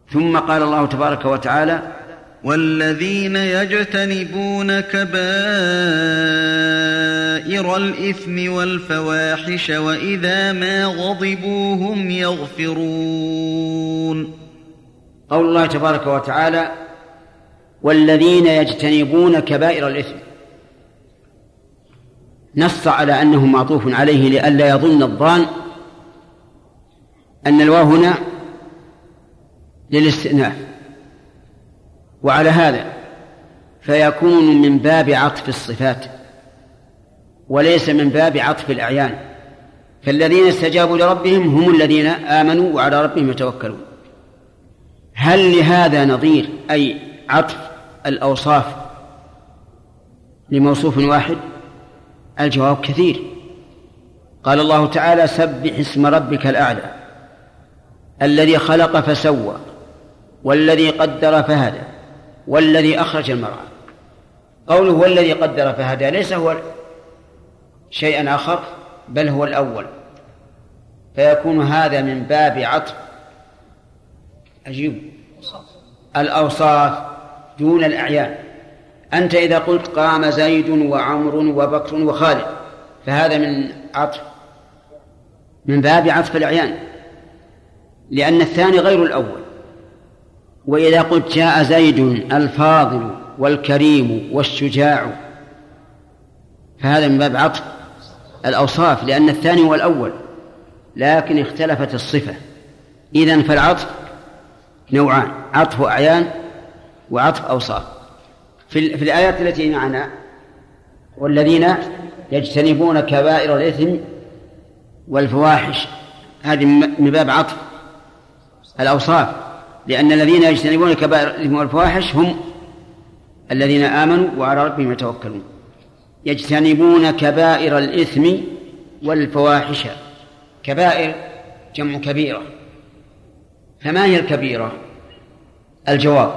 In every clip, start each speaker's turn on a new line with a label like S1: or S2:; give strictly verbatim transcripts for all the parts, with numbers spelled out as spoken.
S1: ثم قال الله تبارك وتعالى:
S2: والذين يجتنبون كبائر الإثم والفواحش وإذا ما غضبوا هم يغفرون.
S1: قول الله تبارك وتعالى: والذين يجتنبون كبائر الإثم، نص على أنه معطوف عليه لئلا يظن الظان أن الواو هنا للاستئناف، وعلى هذا فيكون من باب عطف الصفات وليس من باب عطف الأعيان، فالذين استجابوا لربهم هم الذين آمنوا وعلى ربهم يتوكلون. هل لهذا نظير أي عطف الأوصاف لموصوف واحد؟ الجواب كثير. قال الله تعالى: سبح اسم ربك الأعلى الذي خلق فسوى والذي قدر فهدى والذي أخرج المرعى. قوله والذي قدر فهدى ليس هو شيئا آخر بل هو الأول، فيكون هذا من باب عطف أجيب الأوصاف دون الأعيان. أنت إذا قلت قام زيد وعمر وبكر وخالد فهذا من عطف من باب عطف الأعيان، لأن الثاني غير الأول. وإذا قلت جاء زيد الفاضل والكريم والشجاع فهذا من باب عطف الأوصاف، لأن الثاني هو الأول لكن اختلفت الصفة. إذن فالعطف نوعان: عطف أعيان وعطف أوصاف. في, في الآيات التي معنا: والذين يجتنبون كبائر الإثم والفواحش، هذه من باب عطف الأوصاف، لأن الذين يجتنبون كبائر الإثم والفواحش هم الذين آمنوا وعلى ربهم يتوكلون. يجتنبون كبائر الإثم والفواحش. كبائر جمع كبيرة، فما هي الكبيرة؟ الجواب: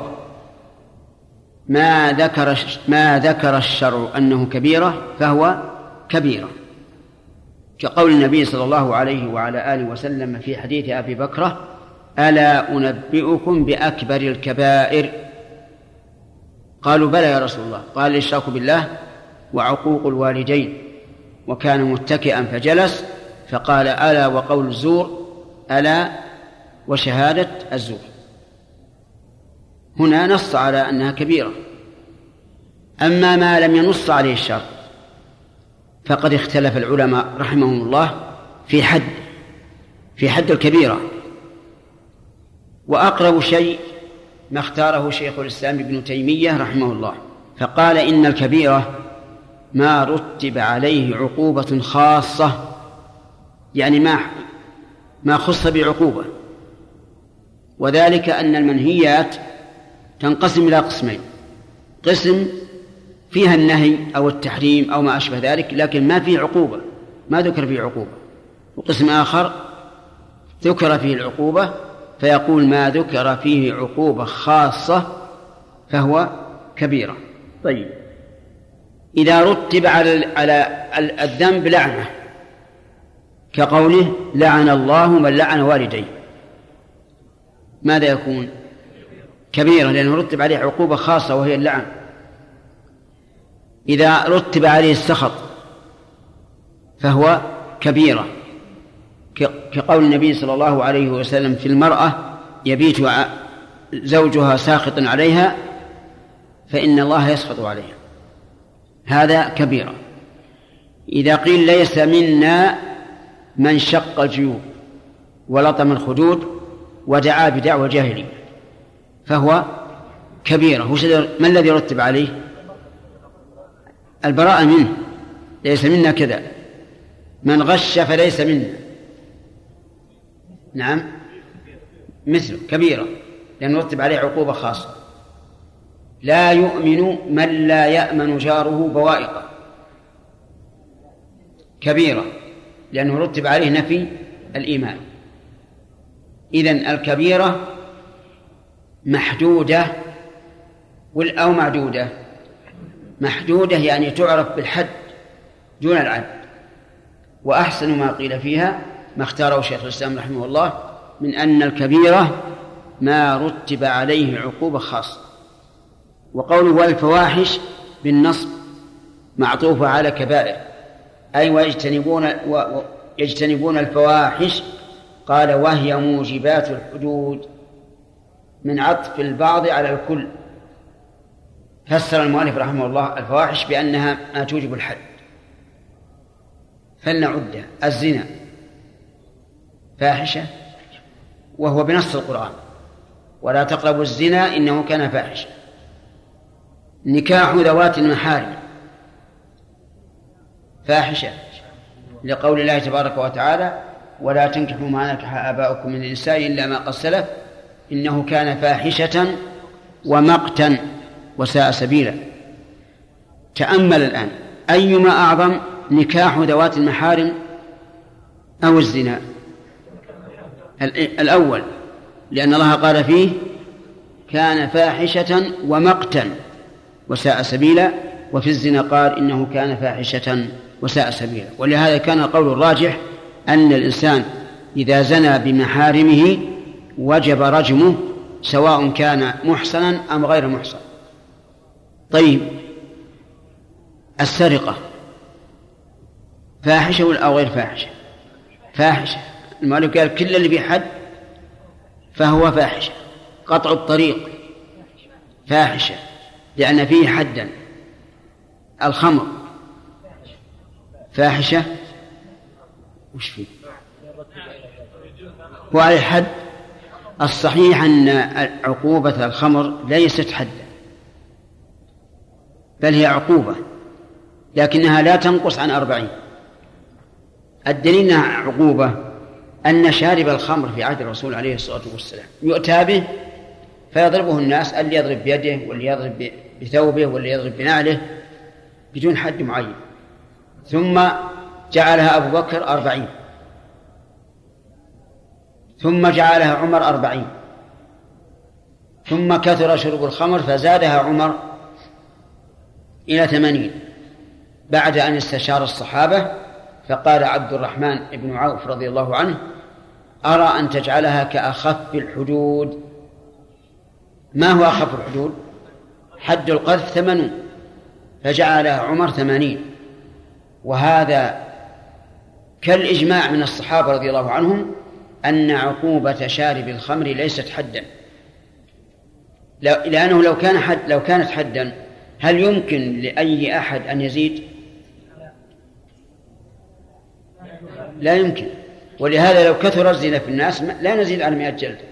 S1: ما ذكر ما ذكر الشرع أنه كبيرة فهو كبيرة، كقول النبي صلى الله عليه وعلى آله وسلم في حديث أبي بكرة: ألا أنبئكم بأكبر الكبائر؟ قالوا: بلى يا رسول الله. قال: الإشراك بالله وعقوق الوالدين. وكان متكئا فجلس فقال: ألا وقول الزور، ألا وشهادة الزور. هنا نص على أنها كبيرة. أما ما لم ينص عليه الشرع فقد اختلف العلماء رحمهم الله في حد في حد الكبيرة، وأقرب شيء ما اختاره شيخ الإسلام ابن تيمية رحمه الله، فقال: إن الكبيرة ما رتب عليه عقوبة خاصة، يعني ما ما خص بعقوبة، وذلك أن المنهيات تنقسم إلى قسمين: قسم فيها النهي أو التحريم أو ما أشبه ذلك لكن ما فيه عقوبة، ما ذكر فيه عقوبة، وقسم آخر ذكر فيه العقوبة، فيقول ما ذكر فيه عقوبة خاصة فهو كبيرة. طيب، إذا رتب على على الذنب لعنة كقوله: لعن الله من لعن والديه، ماذا يكون؟ كبيرة، لأنه رتب عليه عقوبة خاصة وهي اللعن. إذا رتب عليه السخط فهو كبيرة، كقول النبي صلى الله عليه وسلم في المرأة: يبيت زوجها ساخطا عليها فإن الله يسخط عليها، هذا كبيرة. إذا قيل: ليس منا من شق الجيوب ولطم الخدود ودعا بدعوى جاهلية، فهو كبيرة. ما الذي رتب عليه؟ البراءة منه، ليس منا كذا. من غش فليس منا، نعم مثله كبيرة، لأن رتب عليه عقوبة خاصة. لا يؤمن من لا يأمن جاره بوائقه، كبيرة، لأنه رتب عليه نفي الإيمان. إذن الكبيرة محدودة أو معدودة؟ محدودة، يعني تعرف بالحد دون العد. وأحسن ما قيل فيها ما اختاره شيخ الإسلام رحمه الله من أن الكبيرة ما رتب عليه عقوبة خاصة. وقوله والفواحش بالنصب معطوفة على كبائر، أي ويجتنبون, ويجتنبون الفواحش، قال وهي موجبات الحدود، من عطف البعض على الكل. فسر المؤلف رحمه الله الفواحش بأنها ما توجب الحد، فلنعدها. الزنا فاحشة وهو بنص القرآن ولا تقربوا الزنا إنه كان فاحشة. نكاح ذوات المحارم فاحشة لقول الله تبارك وتعالى ولا تنكحوا ما نكح آباؤكم من النساء إلا ما قد سلف إنه كان فاحشة ومقتا وساء سبيلا. تأمل الآن أيما أعظم، نكاح ذوات المحارم أو الزنا؟ الأول، لأن الله قال فيه كان فاحشة ومقتا وساء سبيلا، وفي الزنا قال إنه كان فاحشة وساء سبيلا. ولهذا كان القول الراجح أن الإنسان إذا زنى بمحارمه وجب رجمه سواء كان محصنا أم غير محصن. طيب، السرقة فاحشة أو غير فاحشة؟ فاحشة. المؤلف قال كل اللي في حد فهو فاحشة. قطع الطريق فاحشة لأن فيه حدا. الخمر فاحشة وش فيه؟ وعلى الحد الصحيح أن عقوبة الخمر ليست حدا بل هي عقوبة، لكنها لا تنقص عن أربعين. الدليل أنها عقوبة أن شارب الخمر في عهد الرسول عليه الصلاة والسلام يؤتى به فيضربه الناس، اللي يضرب بيده واللي يضرب بثوبه واللي يضرب بنعله بدون حد معين. ثم جعلها أبو بكر أربعين، ثم جعلها عمر أربعين، ثم كثر شرب الخمر فزادها عمر إلى ثمانين بعد أن استشار الصحابة. فقال عبد الرحمن بن عوف رضي الله عنه أرى أن تجعلها كأخف الحدود. ما هو أخف الحدود؟ حد القذف ثمانون، فجعلها عمر ثمانين. وهذا كالإجماع من الصحابة رضي الله عنهم أن عقوبة شارب الخمر ليست حدا، لأنه لو كان حد لو كانت حدا هل يمكن لأي أحد أن يزيد؟ لا يمكن. ولهذا لو كثر الزنا في الناس لا نزيد على مئة جلد.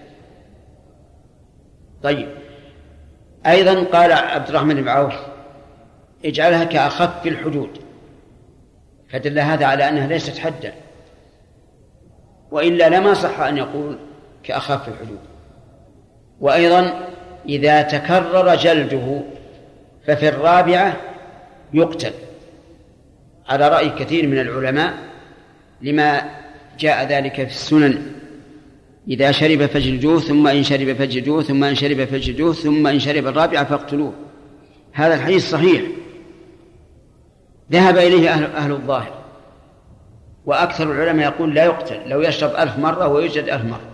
S1: طيب، أيضا قال عبد الرحمن بن عوف اجعلها كأخف الحدود، فدل هذا على أنها ليست حدا، وإلا لما صح أن يقول كأخف الحدود. وأيضا إذا تكرر جلده ففي الرابعة يقتل على رأي كثير من العلماء لما جاء ذلك في السنن: إذا شرب فاجلدوه، ثم إن شرب فاجلدوه، ثم إن شرب فاجلدوه، ثم إن شرب الرابعة فاقتلوه. هذا الحديث صحيح ذهب إليه أهل, أهل الظاهر، وأكثر العلماء يقول لا يقتل لو يشرب ألف مرة ويوجد ألف مرة.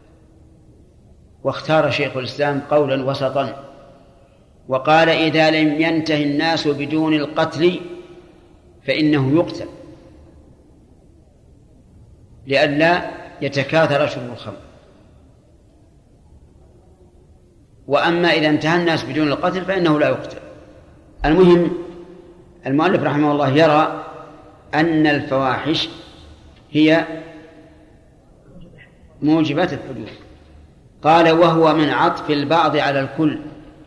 S1: واختار شيخ الإسلام قولا وسطا وقال إذا لم ينتهي الناس بدون القتل فإنه يقتل لئلا يتكاثر شرب الخمر. وأما إذا انتهى الناس بدون القتل فإنه لا يقتل. المهم المؤلف رحمه الله يرى أن الفواحش هي موجبات الحدود. قال وهو من عطف البعض على الكل،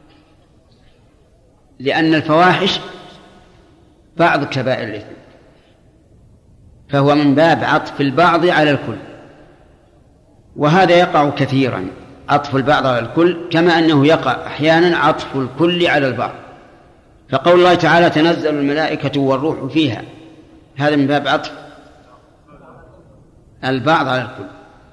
S1: لأن الفواحش بعض كبائر الإثم، فهو من باب عطف البعض على الكل. وهذا يقع كثيرا عطف البعض على الكل، كما أنه يقع أحيانا عطف الكل على البعض. فقول الله تعالى تنزل الملائكة والروح فيها، هذا من باب عطف البعض على الكل،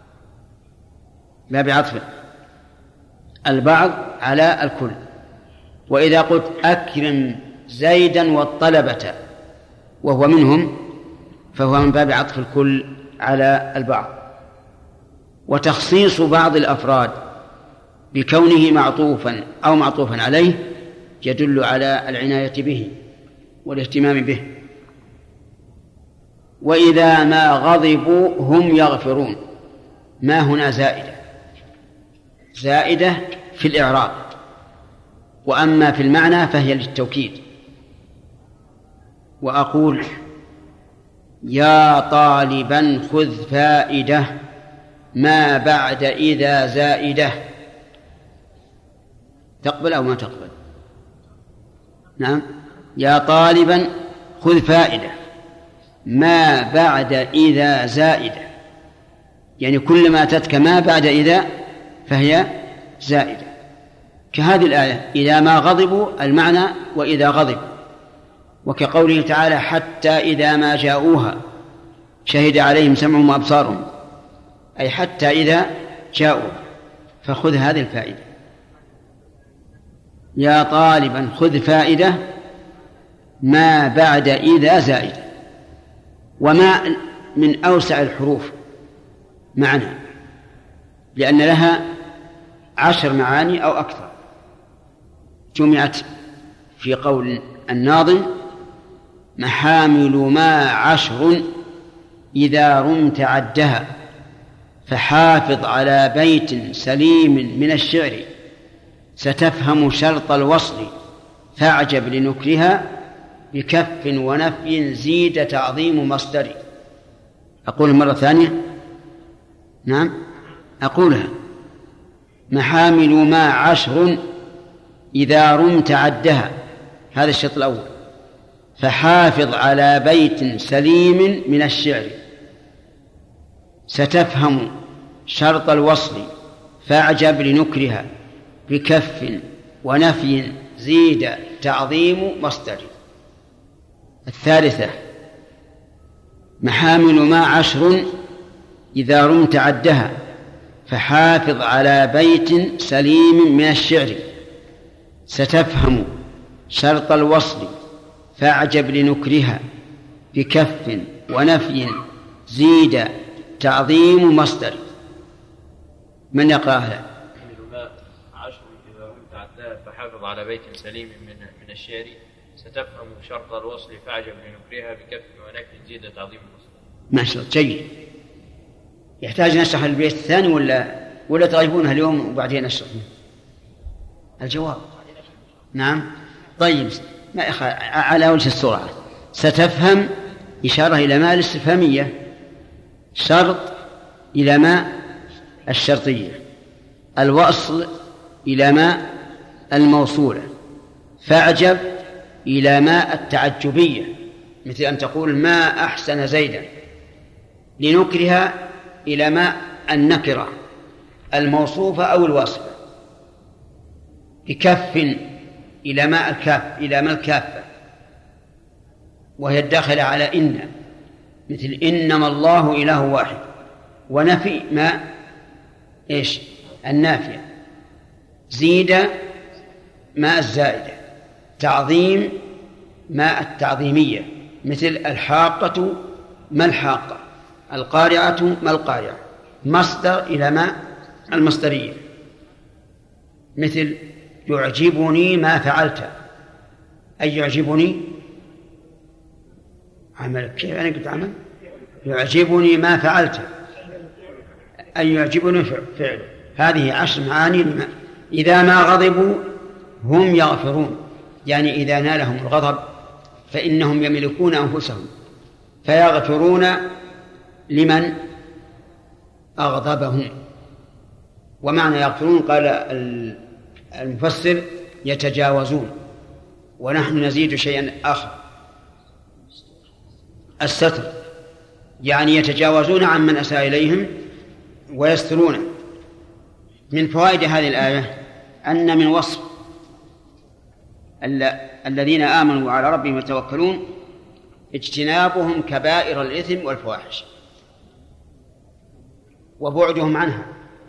S1: باب عطف البعض على الكل. وإذا قلت أكرم زيدا والطلبة وهو منهم فهو من باب عطف الكل على البعض. وتخصيص بعض الأفراد بكونه معطوفا أو معطوفا عليه يدل على العناية به والاهتمام به. وإذا ما غضبوا هم يغفرون، ما هنا زائدة زائدة في الإعراب، وأما في المعنى فهي للتوكيد. وأقول يا طالبا خذ فائدة ما بعد إذا زائدة، تقبل أو ما تقبل؟ نعم. يا طالبا خذ فائدة ما بعد إذا زائدة، يعني كلما أتتك ما بعد إذا فهي زائدة، كهذه الآية إذا ما غضبوا المعنى وإذا غضب، وكقوله تعالى حتى إذا ما جاءوها شهد عليهم سمعهم وأبصارهم، أي حتى إذا جاءوا. فخذ هذه الفائدة، يا طالبا خذ فائدة ما بعد إذا زائدة. وما من أوسع الحروف معنى، لأن لها عشر معاني أو أكثر، جمعت في قول الناظم محامل ما عشر إذا رمت عدها، فحافظ على بيت سليم من الشعر، ستفهم شرط الوصل فاعجب لنكرها، بكف ونفي زيد تعظيم مصدر. أقول مرة ثانية، نعم أقولها محامل ما عشر إذا رمت عدها، هذا الشرط الأول، فحافظ على بيت سليم من الشعر، ستفهم شرط الوصل فاعجب لنكرها، بكف ونفي زيد تعظيم مصدر. الثالثة محامل ما عشر إذا رمت عدها، فحافظ على بيت سليم من الشعر، ستفهم شرط الوصل فاعجب لنكرها، بكف ونفي زيد تعظيم مصدر. من يقرأها؟
S3: عشر إذا رمت عدها فحافظ على بيت سليم من من الشعر، ستفهم شرط الوصل فاعجب لنكرها، بكف ونفي زيد تعظيم مصدر.
S1: ما شاء الله، جيد. يحتاج نشرح البيت الثاني ولا ولا تغيبونها اليوم وبعدين نشرح؟ الجواب نعم. طيب ما على وجه السرعة. ستفهم إشارة إلى ما الاستفهامية، شرط إلى ما الشرطية، الوصل إلى ما الموصولة، فاعجب إلى ما التعجبية، مثل أن تقول ما أحسن زيدا، لنكرها إلى ما النكرة الموصوفة أو الواصفة، بكف إلى ما الكاف إلى ما الكافة، وهي الداخلة على إن، مثل إنما الله إله واحد، ونفي ما إيش النافية، زيد ما الزائدة، تعظيم ما التعظيمية، مثل الحاقة ما الحاقة، القارعة ما القارعة، مصدر إلى ما المصدرية، مثل يعجبني ما فعلت، أي يعجبني عملك، كيف أنا قلت عمل؟ يعجبني ما فعلت، أي يعجبني فعل. هذه عشر معاني. إذا ما غضبوا هم يغفرون، يعني إذا نالهم الغضب فإنهم يملكون أنفسهم فيغفرون لمن أغضبهم. ومعنى يغفرون قال المفسر يتجاوزون، ونحن نزيد شيئا آخر، الستر، يعني يتجاوزون عن من أساء إليهم ويسترون. من فوائد هذه الآية أن من وصف الذين آمنوا وعلى ربهم يتوكلون اجتنابهم كبائر الإثم والفواحش وبعدهم عنها،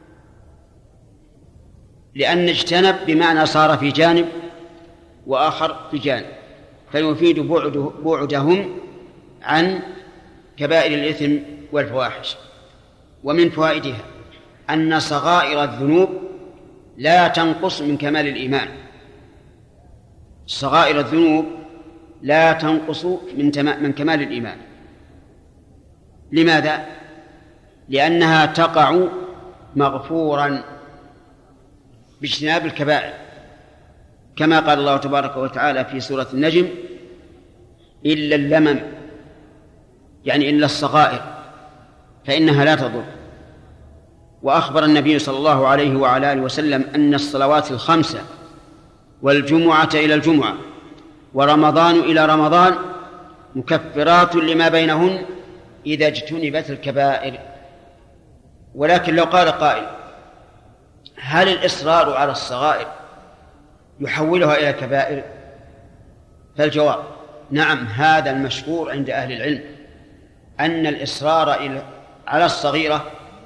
S1: لأن اجتنب بمعنى صار في جانب وآخر في جانب، فيفيد بعده بعدهم عن كبائر الإثم والفواحش. ومن فوائدها أن صغائر الذنوب لا تنقص من كمال الإيمان. صغائر الذنوب لا تنقص من من كمال الإيمان. لماذا؟ لأنها تقع مغفورا باجتناب الكبائر، كما قال الله تبارك وتعالى في سورة النجم: إلا اللمم، يعني إلا الصغائر فإنها لا تضر. وأخبر النبي صلى الله عليه وعلى آله وسلم أن الصلوات الخمسة والجمعة إلى الجمعة ورمضان إلى رمضان مكفرات لما بينهن إذا اجتنبت الكبائر. ولكن لو قال قائل: هل الإصرار على الصغائر يحولها إلى كبائر؟ فالجواب: نعم، هذا المشهور عند أهل العلم، أن الإصرار على الصغيرة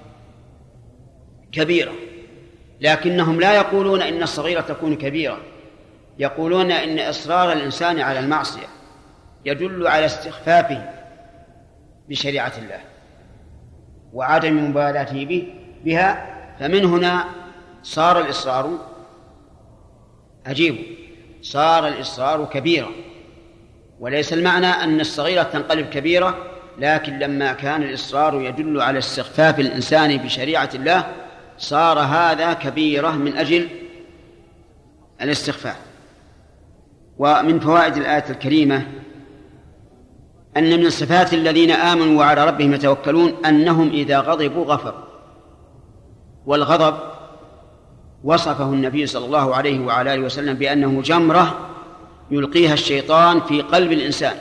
S1: كبيرة، لكنهم لا يقولون إن الصغيرة تكون كبيرة، يقولون إن إصرار الإنسان على المعصية يدل على استخفافه بشريعة الله وعدم مبالاته به بها، فمن هنا صار الإصرار عجيب، صار الإصرار كبيرة. وليس المعنى أن الصغيرة تنقلب كبيرة، لكن لما كان الإصرار يدل على استخفاف الإنسان بشريعة الله صار هذا كبيرة من أجل الاستخفاف. ومن فوائد الآية الكريمة أن من صفات الذين آمنوا وعلى ربهم يتوكلون أنهم إذا غضبوا غفروا. والغضب وصفه النبي صلى الله عليه وعلى آله وسلم بأنه جمرة يلقيها الشيطان في قلب الإنسان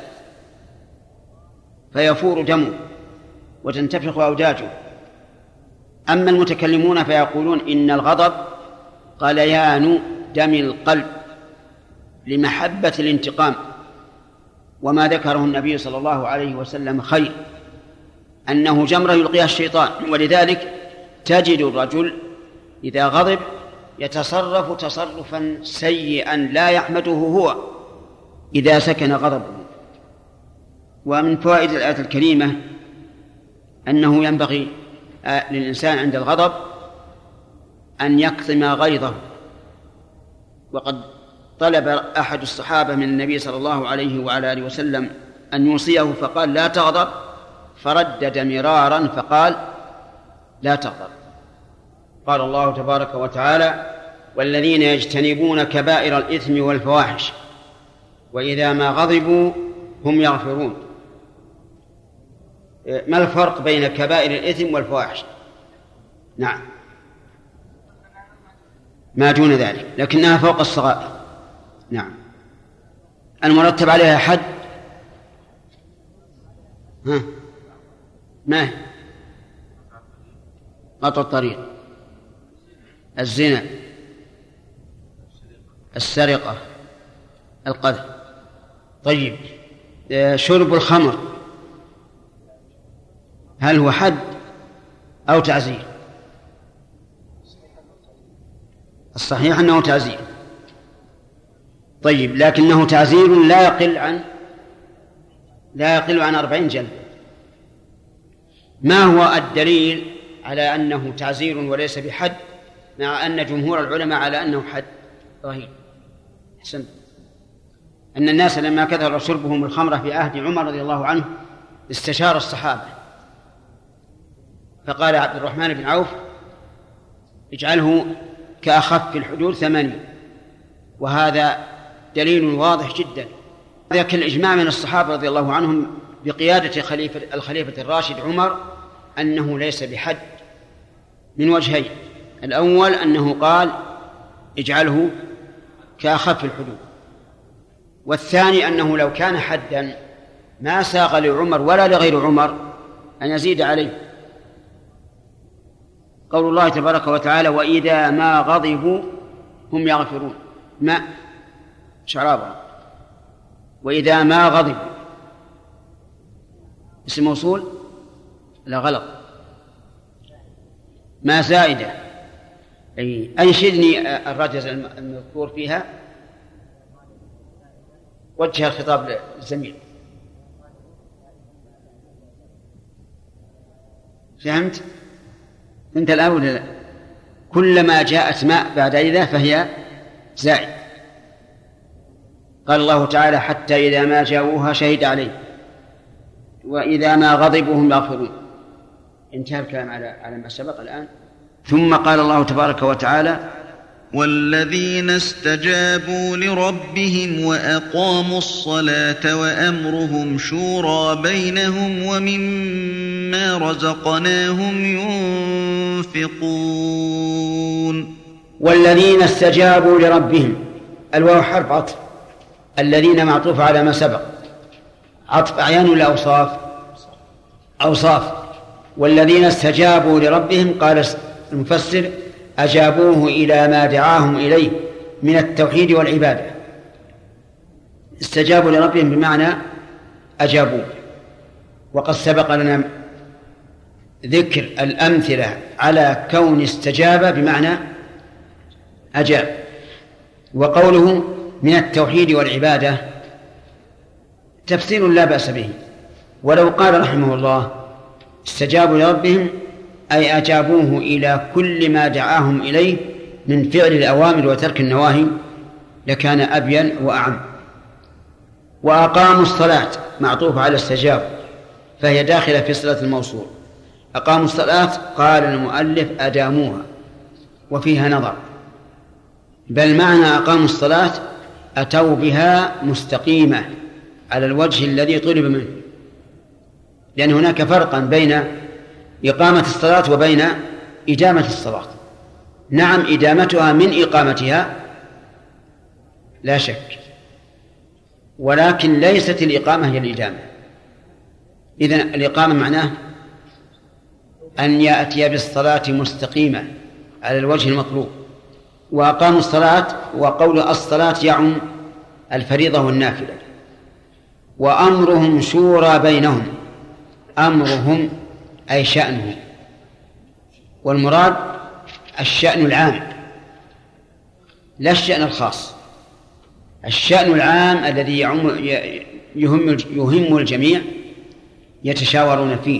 S1: فيفور دمه وتنتفخ أوداجه. أما المتكلمون فيقولون إن الغضب غليان دم القلب لمحبة الانتقام، وما ذكره النبي صلى الله عليه وسلم خير، أنه جمرة يلقيها الشيطان. ولذلك تجد الرجل إذا غضب يتصرف تصرفا سيئا لا يحمده هو إذا سكن غضبه. ومن فوائد الآية الكريمة أنه ينبغي للإنسان عند الغضب أن يكظم غيظه. وقد طلب أحد الصحابة من النبي صلى الله عليه وعلى آله وسلم أن يوصيه فقال: لا تغضب، فردد مرارا فقال: لا تغضب. قال الله تبارك وتعالى: والذين يجتنبون كبائر الإثم والفواحش وإذا ما غضبوا هم يغفرون. ما الفرق بين كبائر الإثم والفواحش؟ نعم، ما دون ذلك، لكنها فوق الصغائر. نعم، المرتب عليها حد. ها، ما قطع الطريق، الزنا، السرقة، القذف. طيب، شرب الخمر هل هو حد أو تعزير؟ الصحيح أنه تعزير. طيب، لكنه تعزير لا يقل عن لا يقل عن أربعين جلد. ما هو الدليل على أنه تعزير وليس بحد، مع أن جمهور العلماء على أنه حد رهيب؟ حسن، أن الناس لما كثر شربهم الخمر في عهد عمر رضي الله عنه استشار الصحابة فقال عبد الرحمن بن عوف: اجعله كأخف الحدود ثمانية. وهذا دليل واضح جدا. ذاك الإجماع من الصحابة رضي الله عنهم بقيادة خليفة الخليفة الراشد عمر أنه ليس بحد من وجهين: الأول أنه قال: اجعله كأخف الحدود، والثاني أنه لو كان حدا ما ساغ لعمر ولا لغير عمر أن يزيد عليه. قول الله تبارك وتعالى: وإذا ما غضبوا هم يغفرون. ما شرابا، وإذا ما غضبوا اسم موصول؟ لا، غلط، ما زائدة. أي أنشدني الرجز المذكور فيها، وجه الخطاب للزميل. فهمت أنت الآن ولا لا؟ كلما جاءت ماء بعد إذا فهي زائد. قال الله تعالى حتى إذا ما جاءوها شهد عليه وإذا ما غضبوا هم يغفرون. انتهى الكلام على على ما سبق الآن. ثم قال الله تبارك وتعالى
S2: والذين استجابوا لربهم وأقاموا الصلاة وأمرهم شورى بينهم ومما رزقناهم ينفقون.
S1: والذين استجابوا لربهم، الواو حرف عطف، الذين معطوف على ما سبق، عطف أعيان ولا أوصاف؟ أوصاف. والذين استجابوا لربهم قال المفسر أجابوه إلى ما دعاهم إليه من التوحيد والعبادة. استجابوا لربهم بمعنى أجابوه. وقد سبق لنا ذكر الأمثلة على كون استجاب بمعنى أجاب. وقوله من التوحيد والعبادة تفسير لا بأس به، ولو قال رحمه الله استجابوا لربهم أي أجابوه إلى كل ما دعاهم إليه من فعل الأوامر وترك النواهي لكان أبين وأعم. وأقاموا الصلاة معطوف على استجاب فهي داخلة في صلة الموصول. أقاموا الصلاة قال المؤلف أداموها وفيها نظر، بل معنى أقاموا الصلاة أتوا بها مستقيمة على الوجه الذي طلب منه، لأن هناك فرقا بين إقامة الصلاة وبين إدامة الصلاة. نعم إدامتها من إقامتها لا شك، ولكن ليست الإقامة هي الإدامة. إذن الإقامة معناه أن يأتي بالصلاة مستقيمة على الوجه المطلوب. وأقاموا الصلاة وقول الصلاة يعم الفريضة والنافلة. وأمرهم شورى بينهم، أمرهم أي شأنهم، والمراد الشأن العام لا الشأن الخاص. الشأن العام الذي يعم يهم يهم الجميع يتشاورون فيه.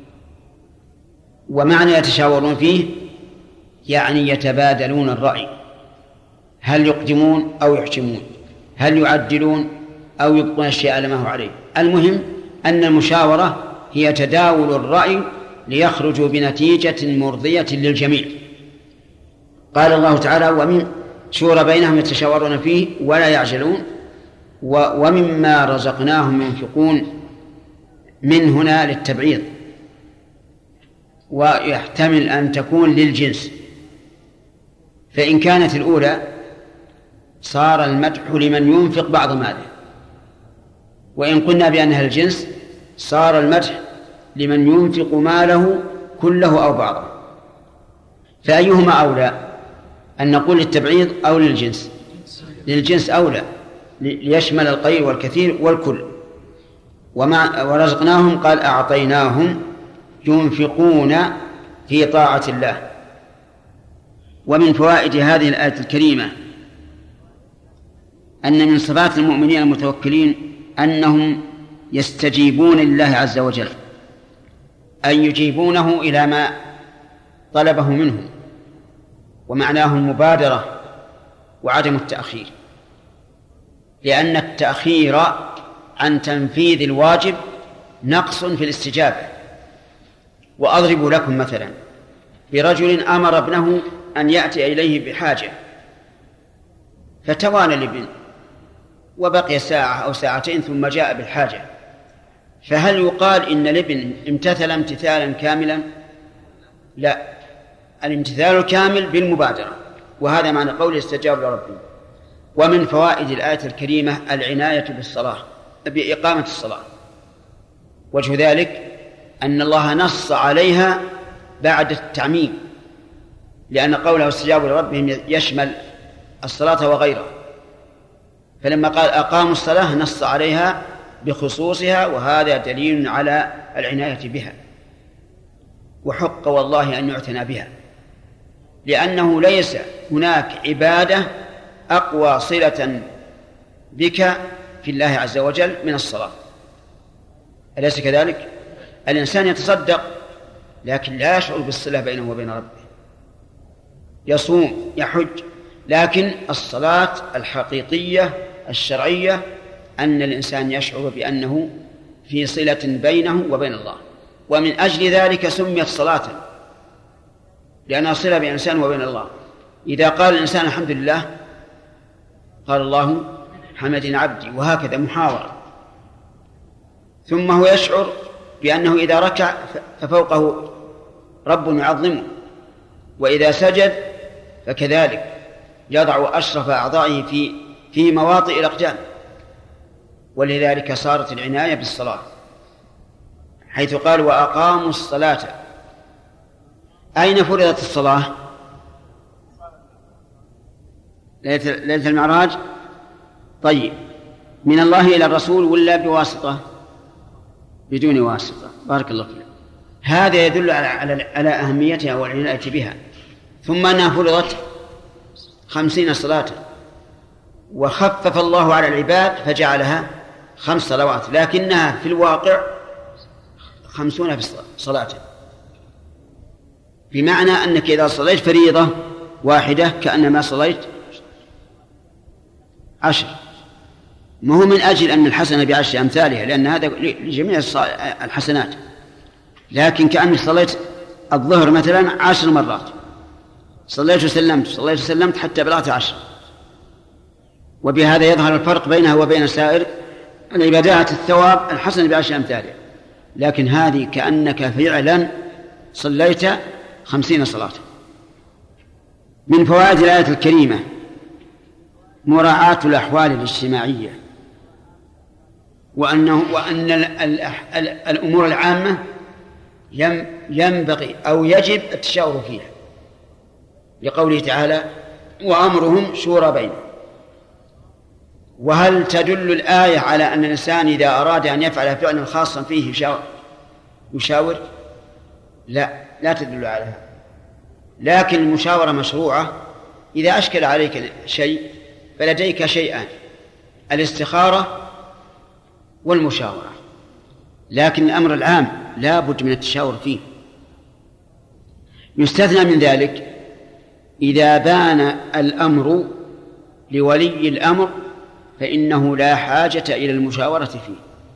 S1: ومعنى يتشاورون فيه يعني يتبادلون الرأي، هل يقدمون أو يحجمون، هل يعدلون أو يبقون الشيء على ما هو عليه. المهم أن المشاورة هي تداول الرأي ليخرجوا بنتيجة مرضية للجميع. قال الله تعالى ومن شورى بينهم يتشاورون فيه ولا يعجلون ومما رزقناهم ينفقون. من هنا للتبعيض، ويحتمل أن تكون للجنس، فإن كانت الأولى صار المدح لمن ينفق بعض ماله، وإن قلنا بأنها الجنس صار المدح لمن ينفق ماله كله أو بعضه. فأيهما أولى، أن نقول للتبعيض أو للجنس؟ للجنس أولى، ليشمل القليل والكثير والكل. وما ورزقناهم قال أعطيناهم ينفقون في طاعة الله. ومن فوائد هذه الآية الكريمة أن من صفات المؤمنين المتوكلين أنهم يستجيبون لله عز وجل، أن يجيبونه إلى ما طلبه منهم، ومعناه المبادرة وعدم التأخير، لأن التأخير عن تنفيذ الواجب نقص في الاستجابة. وأضرب لكم مثلا برجل أمر ابنه أن يأتي إليه بحاجة فتوانى الابن وبقي ساعة أو ساعتين ثم جاء بالحاجة، فهل يقال إن الابن امتثل امتثالا كاملا؟ لا، الامتثال الكامل بالمبادرة، وهذا معنى قول استجاب لربه. ومن فوائد الآية الكريمة العناية بالصلاة بإقامة الصلاة. وجه ذلك أن الله نص عليها بعد التعميم، لأن قوله استجابوا لربهم يشمل الصلاة وغيرها، فلما قال أقاموا الصلاة نص عليها بخصوصها، وهذا دليل على العناية بها. وحق والله أن يعتنى بها، لأنه ليس هناك عبادة أقوى صلة بك في الله عز وجل من الصلاة. أليس كذلك؟ الإنسان يتصدق لكن لا يشعر بالصلة بينه وبين ربه، يصوم يحج، لكن الصلاة الحقيقية الشرعية أن الإنسان يشعر بأنه في صلة بينه وبين الله، ومن أجل ذلك سميت صلاة، لأنها صلة بين الإنسان وبين الله. إذا قال الإنسان الحمد لله قال الله حمدني عبدي، وهكذا محاورة. ثم هو يشعر بأنه إذا ركع ففوقه رب يعظمه، وإذا سجد فكذلك يضع أشرف أعضائه في في مواطئ الأقدام. ولذلك صارت العناية بالصلاة، حيث قال وأقاموا الصلاة. أين فرضت الصلاة؟ ليلة المعراج. طيب، من الله إلى الرسول ولا بواسطة؟ بدون واسطة. بارك الله فيك. هذا يدل على على, على أهميتها والعناية بها. ثم أنها فرضت خمسين صلاة، وخفف الله على العباد فجعلها خمس صلوات، لكنها في الواقع خمسون في صلاة، بمعنى أنك إذا صليت فريضة واحدة كأنما صليت عشر. ما هو من أجل أن الحسنة بعشر أمثالها، لأن هذا لجميع الحسنات، لكن كأنك صليت الظهر مثلا عشر مرات، صليت وسلمت صليت وسلمت حتى بلغت عشر. وبهذا يظهر الفرق بينها وبين سائر العبادات الثواب الحسنة بعشر أمثالها، لكن هذه كأنك فعلا صليت خمسين صلاة. من فوائد الآية الكريمة مراعاة الأحوال الاجتماعية، وأنه وأن الأمور العامة ينبغي أو يجب التشاور فيها، لقوله تعالى وأمرهم شورى بينهم. وهل تدل الآية على أن الإنسان إذا أراد أن يفعل فعلا خاصا فيه يشاور؟ يشاور؟ لا، لا تدل على هذا، لكن المشاورة مشروعة. إذا أشكل عليك شيء فلديك شيئان: الاستخارة والمشاورة، لكن الأمر العام لا بد من التشاور فيه. يستثنى من ذلك إذا بان الأمر لولي الأمر فإنه لا حاجة إلى المشاورة فيه.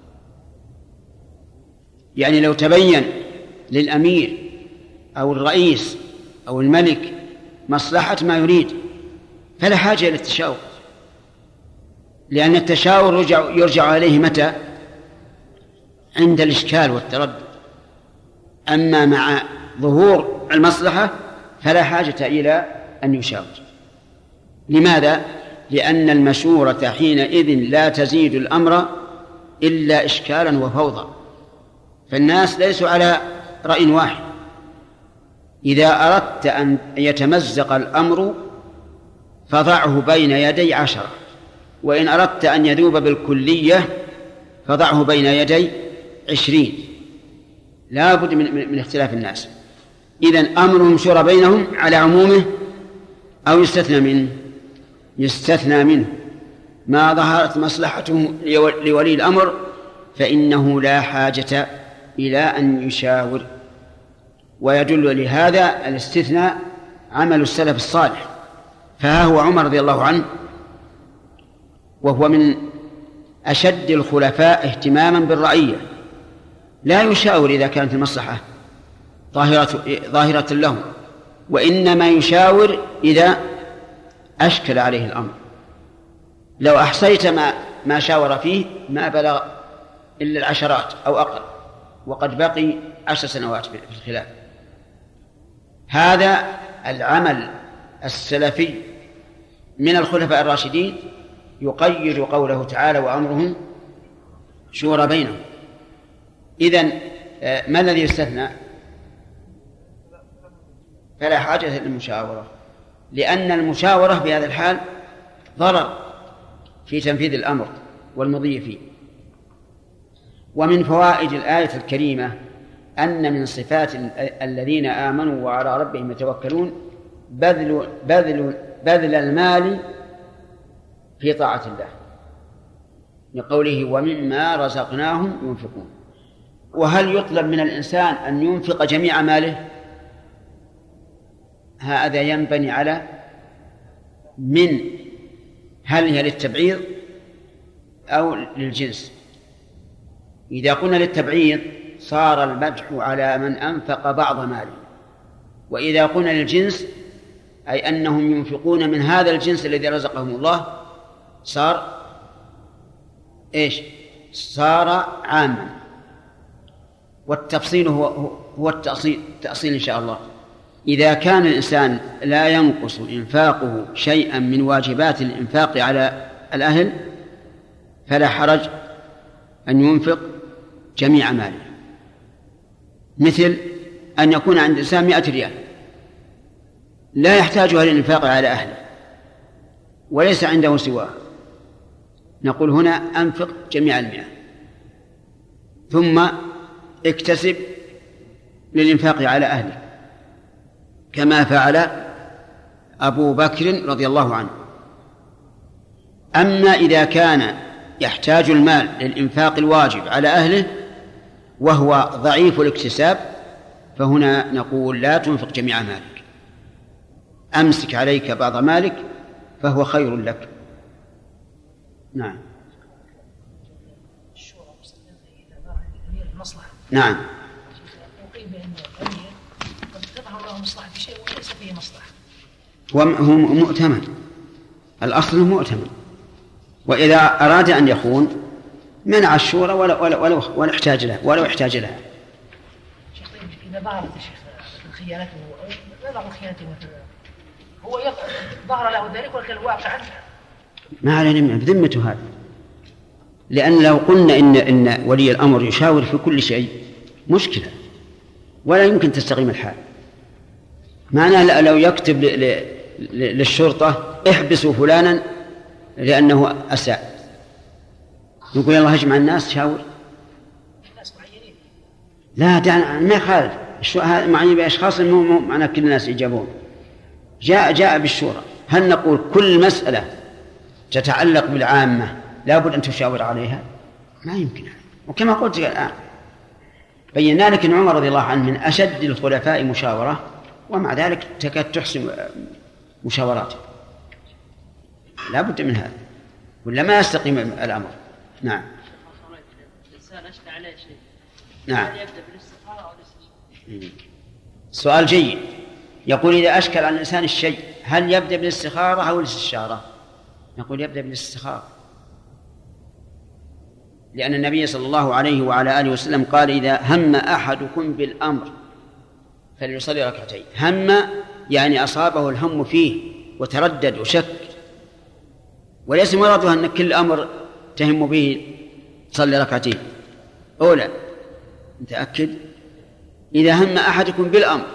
S1: يعني لو تبين للأمير أو الرئيس أو الملك مصلحة ما يريد فلا حاجة إلى التشاور، لأن التشاور يرجع, يرجع عليه متى؟ عند الإشكال والتردد. أما مع ظهور المصلحة فلا حاجة إلى أن يشاور. لماذا؟ لأن المشورة حينئذ لا تزيد الأمر إلا إشكالا وفوضى، فالناس ليسوا على رأي واحد. إذا أردت أن يتمزق الأمر فضعه بين يدي عشرة، وإن أردت أن يذوب بالكلية فضعه بين يدي عشرين. لا بد من, من اختلاف الناس. إذن أمرهم شورى بينهم على عمومه أو يستثنى منه؟ يستثنى منه. ما ظهرت مصلحته لولي الأمر فإنه لا حاجة إلى أن يشاور. ويدل لهذا الاستثناء عمل السلف الصالح. فها هو عمر رضي الله عنه وهو من أشد الخلفاء اهتماما بالرعية، لا يشاور إذا كانت المصلحة ظاهرة, ظاهرة له، وإنما يشاور إذا أشكل عليه الأمر. لو أحصيت ما, ما شاور فيه ما بلغ إلا العشرات أو أقل، وقد بقي عشر سنوات في الخلاف. هذا العمل السلفي من الخلفاء الراشدين يقيد قوله تعالى وأمرهم شورى بينهم. إذن ما الذي يستثنى؟ فلا حاجة للمشاورة، لأن المشاورة في هذا الحال ضرر في تنفيذ الأمر والمضي فيه. ومن فوائد الآية الكريمة أن من صفات الذين آمنوا وعلى ربهم يتوكلون بذل, بذل, بذل المال في طاعة الله، لقوله ومما رزقناهم ينفقون. وهل يطلب من الإنسان أن ينفق جميع ماله؟ هذا ينبني على من، هل هي للتبعيض أو للجنس؟ إذا قلنا للتبعيض صار المدح على من أنفق بعض ماله، وإذا قلنا للجنس أي أنهم ينفقون من هذا الجنس الذي رزقهم الله صار إيش؟ صار عاما. والتفصيل هو هو التأصيل, التأصيل إن شاء الله. إذا كان الإنسان لا ينقص إنفاقه شيئا من واجبات الإنفاق على الأهل فلا حرج أن ينفق جميع ماله، مثل أن يكون عند الإنسان مئة ريال لا يحتاجها للإنفاق على أهله وليس عنده سواه، نقول هنا أنفق جميع المئة ثم اكتسب للإنفاق على أهله، كما فعل أبو بكر رضي الله عنه. أما إذا كان يحتاج المال للإنفاق الواجب على أهله وهو ضعيف الاكتساب فهنا نقول لا تنفق جميع مالك، أمسك عليك بعض مالك فهو خير لك. نعم. نعم. هو مؤتمن، الأصل مؤتمن، وإذا أراد أن يخون منع الشورى ولا ولا ولا ولا احتاج لها ولو احتاج لها.
S4: شيخ إذا ظهرت الشيخ خيانته لا ظهر خيانته هو ظهر له ذلك ولكن الواقع عنه
S1: ما علينا بذمته هذا، لأن لو قلنا إن إن ولي الأمر يشاور في كل شيء مشكلة ولا يمكن تستقيم الحال. معناه لو يكتب للشرطة احبسوا فلانا لأنه أساء، يقول الله اجمع الناس شاور، لا دعنا ما يخالف معني بأشخاص مو معنى كل الناس يجابون. جاء جاء بالشورى، هل نقول كل مسألة تتعلق بالعامة لا بد أن تشاور عليها؟ ما يمكن. وكما قلت الآن بينا لك أن عمر رضي الله عنه من أشد الخلفاء مشاورة ومع ذلك تكاد تحسن مشاوراته، لا بد من هذا ولا ما يستقيم الأمر. نعم.
S5: الإنسان أشكى عليه شيء،
S1: نعم.
S5: هل يبدأ بالاستخارة أو الاستشارة؟
S1: سؤال جيد. يقول إذا أشكل على الإنسان الشيء هل يبدأ بالاستخارة أو الاستشارة؟ نقول يبدأ بالاستخارة، لأن النبي صلى الله عليه وعلى آله وسلم قال إذا هم أحدكم بالأمر فليصلي ركعتين. هم يعني أصابه الهم فيه وتردد وشك، وليس مراده أن كل أمر تهم به تصلي ركعتين أولا. متأكد؟ إذا هم أحدكم بالأمر.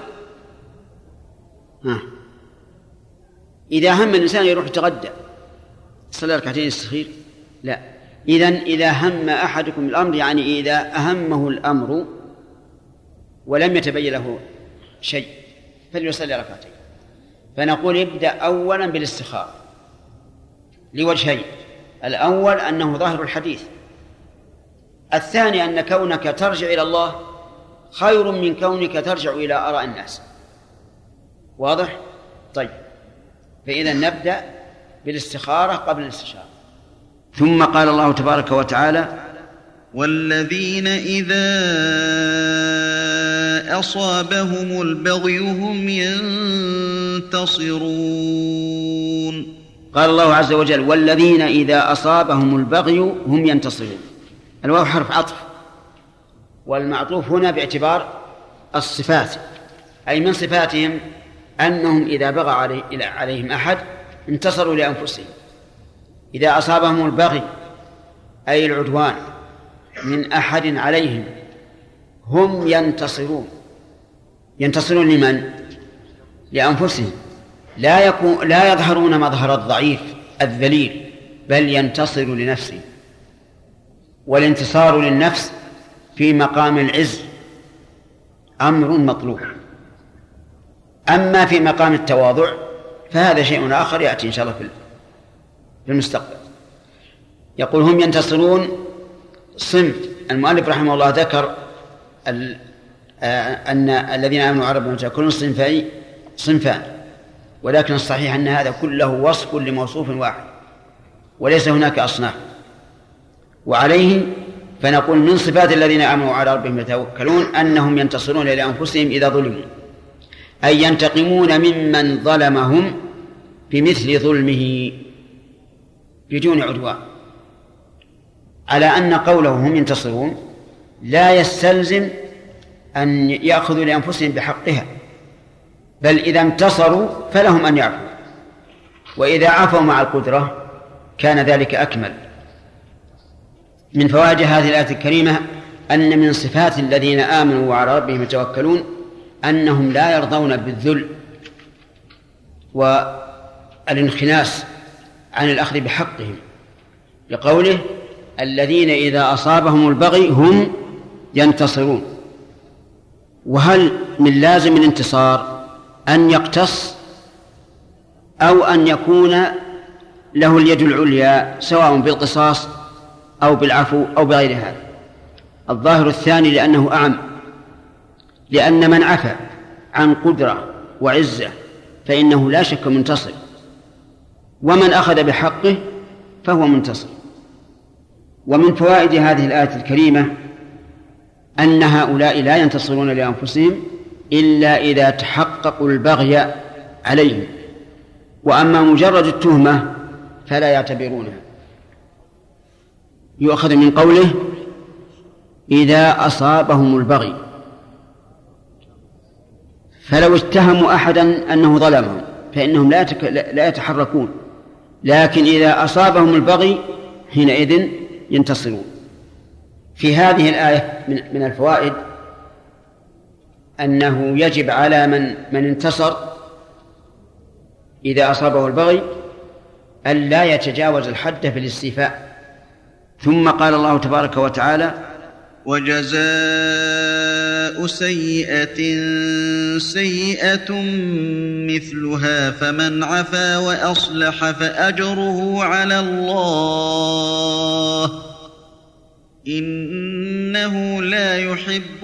S1: ها. إذا هم الإنسان يروح يتغدى صلي ركعتين يستخير؟ لا. إذن إذا هم أحدكم الأمر يعني إذا أهمه الأمر ولم يتبين له شيء فليصلي ركعتين. فنقول ابدأ أولا بالاستخارة لوجهين: الأول أنه ظاهر الحديث، الثاني أن كونك ترجع إلى الله خير من كونك ترجع إلى آراء الناس. واضح؟ طيب، فإذا نبدأ بالاستخارة قبل الاستشارة. ثم قال الله تبارك وتعالى:
S2: والذين إذا أصابهم البغي هم ينتصرون.
S1: قال الله عز وجل: والذين إذا أصابهم البغي هم ينتصرون. الواو حرف عطف، والمعطوف هنا باعتبار الصفات، أي من صفاتهم أنهم إذا بغى علي عليهم أحد انتصروا لأنفسهم. إذا أصابهم البغي أي العدوان من أحد عليهم هم ينتصرون. ينتصرون لمن؟ لأنفسهم، لا يكون لا يظهرون مظهر الضعيف الذليل، بل ينتصر لنفسه. والانتصار للنفس في مقام العز أمر مطلوب. أما في مقام التواضع فهذا شيء آخر يأتي إن شاء الله في المستقبل. يقول هم ينتصرون صنف. المؤلف رحمه الله ذكر أن الذين آمنوا وعملوا الصالحات كلهم صنفان: ولكن الصحيح أن هذا كله وصف لموصوف واحد وليس هناك أصناف. وعليه فنقول من صفات الذين آمنوا على ربهم يتوكلون أنهم ينتصرون لأنفسهم إذا ظلموا، أي ينتقمون ممن ظلمهم بمثل ظلمه بدون عدوان، على أن قوله هم ينتصرون لا يستلزم أن يأخذوا لأنفسهم بحقها، بل إذا انتصروا فلهم أن يعفوا، وإذا عفوا مع القدرة كان ذلك أكمل. من فوائد هذه الآية الكريمة أن من صفات الذين آمنوا وعلى ربهم يتوكلون أنهم لا يرضون بالذل والانخناس عن الأخذ بحقهم، لقوله الذين إذا أصابهم البغي هم ينتصرون. وهل من لازم الانتصار أن يقتص أو أن يكون له اليد العليا سواء بالقصاص أو بالعفو أو بغير هذا؟ الظاهر الثاني لأنه أعم، لأن من عفى عن قدرة وعزة فإنه لا شك منتصر، ومن أخذ بحقه فهو منتصر. ومن فوائد هذه الآية الكريمة أن هؤلاء لا ينتصرون لأنفسهم إلا إذا تحققوا البغي عليهم، وأما مجرد التهمة فلا يعتبرونها. يؤخذ من قوله إذا أصابهم البغي، فلو اتهموا أحدا أنه ظلمهم فإنهم لا, تك... لا يتحركون، لكن إذا أصابهم البغي حينئذ ينتصرون. في هذه الآية من الفوائد أنه يجب على من, من انتصر إذا أصابه البغي أن لا يتجاوز الحد في الاستيفاء. ثم قال الله تبارك وتعالى
S2: وجزاء سيئة سيئة مثلها فمن عفا وأصلح فأجره على الله إنه لا يحب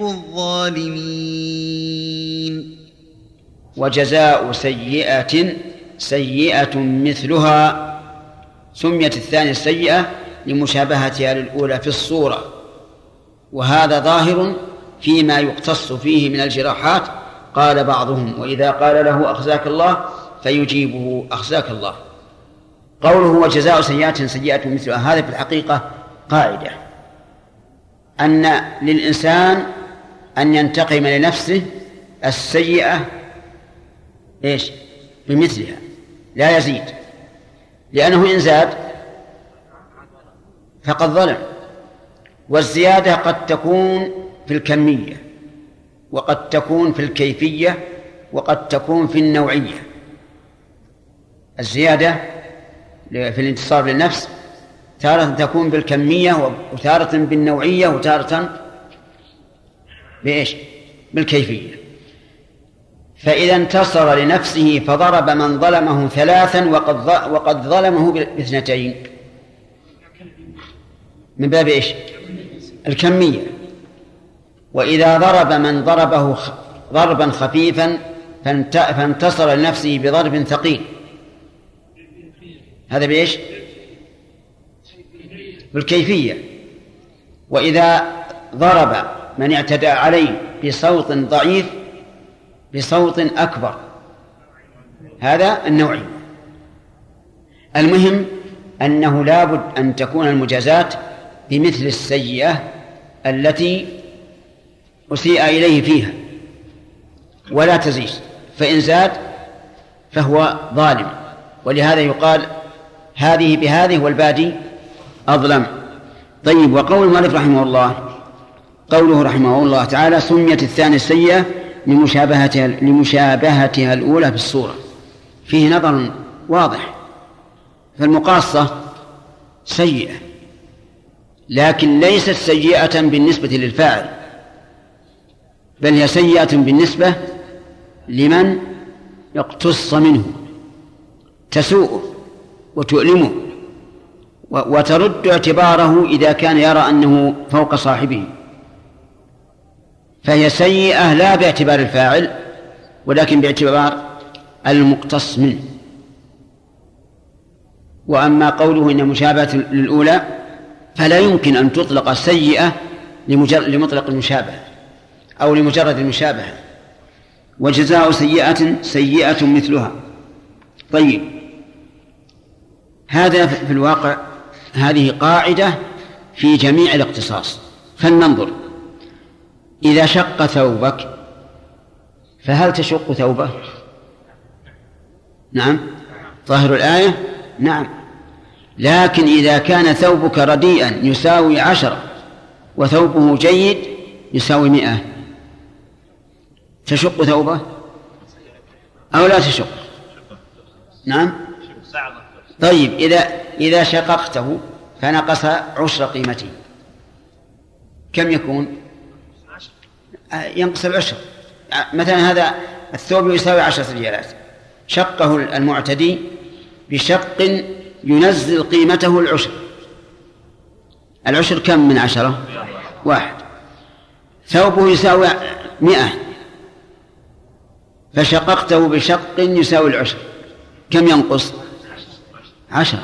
S2: الظالمين.
S1: وجزاء سيئة سيئة مثلها، سميت الثانية السيئة لمشابهتها للأولى في الصورة، وهذا ظاهر فيما يقتص فيه من الجراحات. قال بعضهم وإذا قال له أخزاك الله فيجيبه أخزاك الله. قوله وجزاء سيئة سيئة مثلها، هذا في الحقيقة قاعدة أن للإنسان أن ينتقم لنفسه السيئة إيش بمثلها لا يزيد، لأنه إن زاد فقد ظلم، والزيادة قد تكون في الكمية وقد تكون في الكيفية وقد تكون في النوعية. الزيادة في الانتصار للنفس تارة تكون بالكمية وتارة بالنوعية وتارة بإيش بالكيفية. فإذا انتصر لنفسه فضرب من ظلمه ثلاثا وقد وقد ظلمه باثنتين من باب إيش الكمية. وإذا ضرب من ضربه ضربا خفيفا فانتصر لنفسه بضرب ثقيل، هذا بإيش بالكيفية. وإذا ضرب من اعتدى عليه بصوت ضعيف بصوت أكبر، هذا النوعي. المهم أنه لابد أن تكون المجازات بمثل السيئة التي أسيء إليه فيها ولا تزيد، فإن زاد فهو ظالم. ولهذا يقال هذه بهذه والبادي أظلم. طيب، وقول المؤلف رحمه الله قوله رحمه الله تعالى سميت الثانية السيئة لمشابهتها, لمشابهتها الأولى في الصورة، فيه نظر واضح. فالمقاصة سيئة لكن ليست سيئة بالنسبة للفاعل، بل هي سيئة بالنسبة لمن يقتص منه، تسوءه وتؤلمه وترد اعتباره إذا كان يرى أنه فوق صاحبه. فهي سيئة لا باعتبار الفاعل ولكن باعتبار المقتص منه. وأما قوله إن مشابهة للأولى فلا يمكن أن تطلق سيئة لمطلق المشابهة أو لمجرد المشابهة، وجزاء سيئة سيئة مثلها. طيب، هذا في الواقع هذه قاعدة في جميع الاقتصاص. فلننظر، إذا شق ثوبك فهل تشق ثوبه؟ نعم، ظاهر الآية نعم. لكن إذا كان ثوبك رديئا يساوي عشرة وثوبه جيد يساوي مئة، تشق ثوبه أو لا تشق؟ نعم. طيب، إذا إذا شققته فنقص عشر قيمته كم يكون؟ ينقص العشر. مثلا هذا الثوب يساوي عشرة ريالات، شقه المعتدي بشق ينزل قيمته العشر. العشر كم من عشرة؟ واحد. ثوبه يساوي مئة فشققته بشق يساوي العشر، كم ينقص؟ عشرة.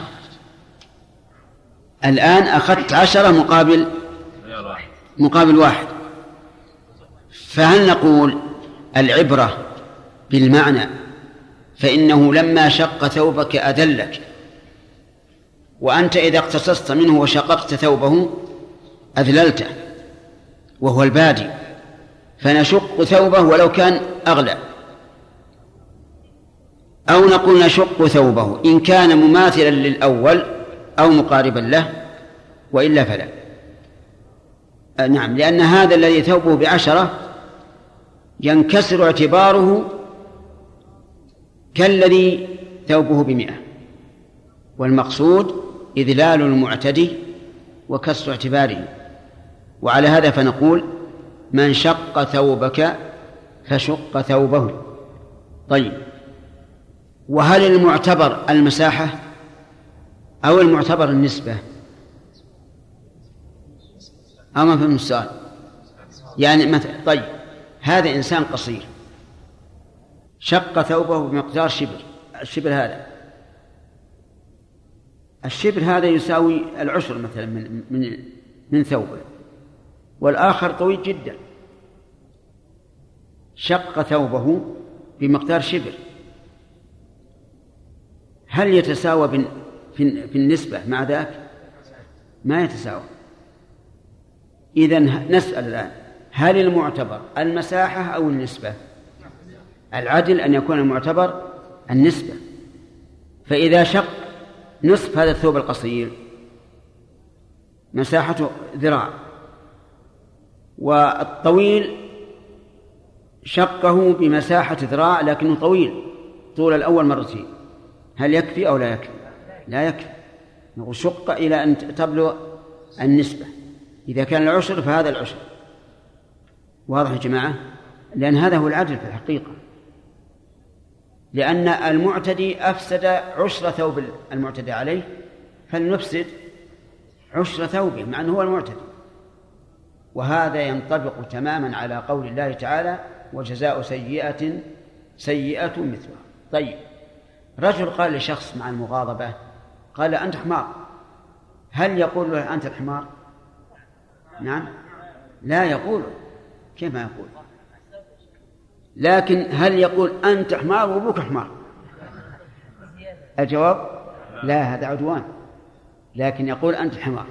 S1: الآن أخذت عشرة مقابل مقابل واحد. فهل نقول العبرة بالمعنى؟ فإنه لما شق ثوبك أذلك، وأنت إذا اقتصصت منه وشققت ثوبه أذللته وهو البادي، فنشق ثوبه ولو كان أغلى. أو نقول نشق ثوبه إن كان مماثلا للأول أو مقاربا له، وإلا فلا. نعم، لأن هذا الذي ثوبه بعشرة ينكسر اعتباره كالذي ثوبه بمئة، والمقصود إذلال المعتدي وكسر اعتباره. وعلى هذا فنقول من شق ثوبك فشق ثوبه. طيب، وهل المعتبر المساحة أو المعتبر النسبة؟ أما في السؤال يعني مثلا، طيب هذا إنسان قصير شق ثوبه بمقدار شبر، الشبر هذا الشبر هذا يساوي العشر مثلا من من من ثوبه، والآخر طويل جدا شق ثوبه بمقدار شبر، هل يتساوى في النسبة مع ذاك؟ ما يتساوى. إذن نسأل الآن، هل المعتبر المساحة أو النسبة؟ العدل أن يكون المعتبر النسبة. فإذا شق نصف هذا الثوب القصير مساحته ذراع، والطويل شقه بمساحة ذراع لكنه طويل طول الأول مرتين، هل يكفي أو لا يكفي؟ لا يكفي. نقول شق إلى أن تبلغ النسبة. إذا كان العشر فهذا العشر. واضح يا جماعة؟ لأن هذا هو العدل في الحقيقة، لأن المعتدي أفسد عشر ثوب المعتدي عليه، فلنفسد عشر ثوبه مع أنه هو المعتدي. وهذا ينطبق تماما على قول الله تعالى وجزاء سيئة سيئة مثلها. طيب، رجل قال لشخص مع المغاضبة قال أنت حمار، هل يقول له أنت الحمار؟ نعم، لا يقول. كيف ما يقول؟ لكن هل يقول أنت حمار وأبوك حمار؟ الجواب لا، هذا عدوان. لكن يقول أنت حمار.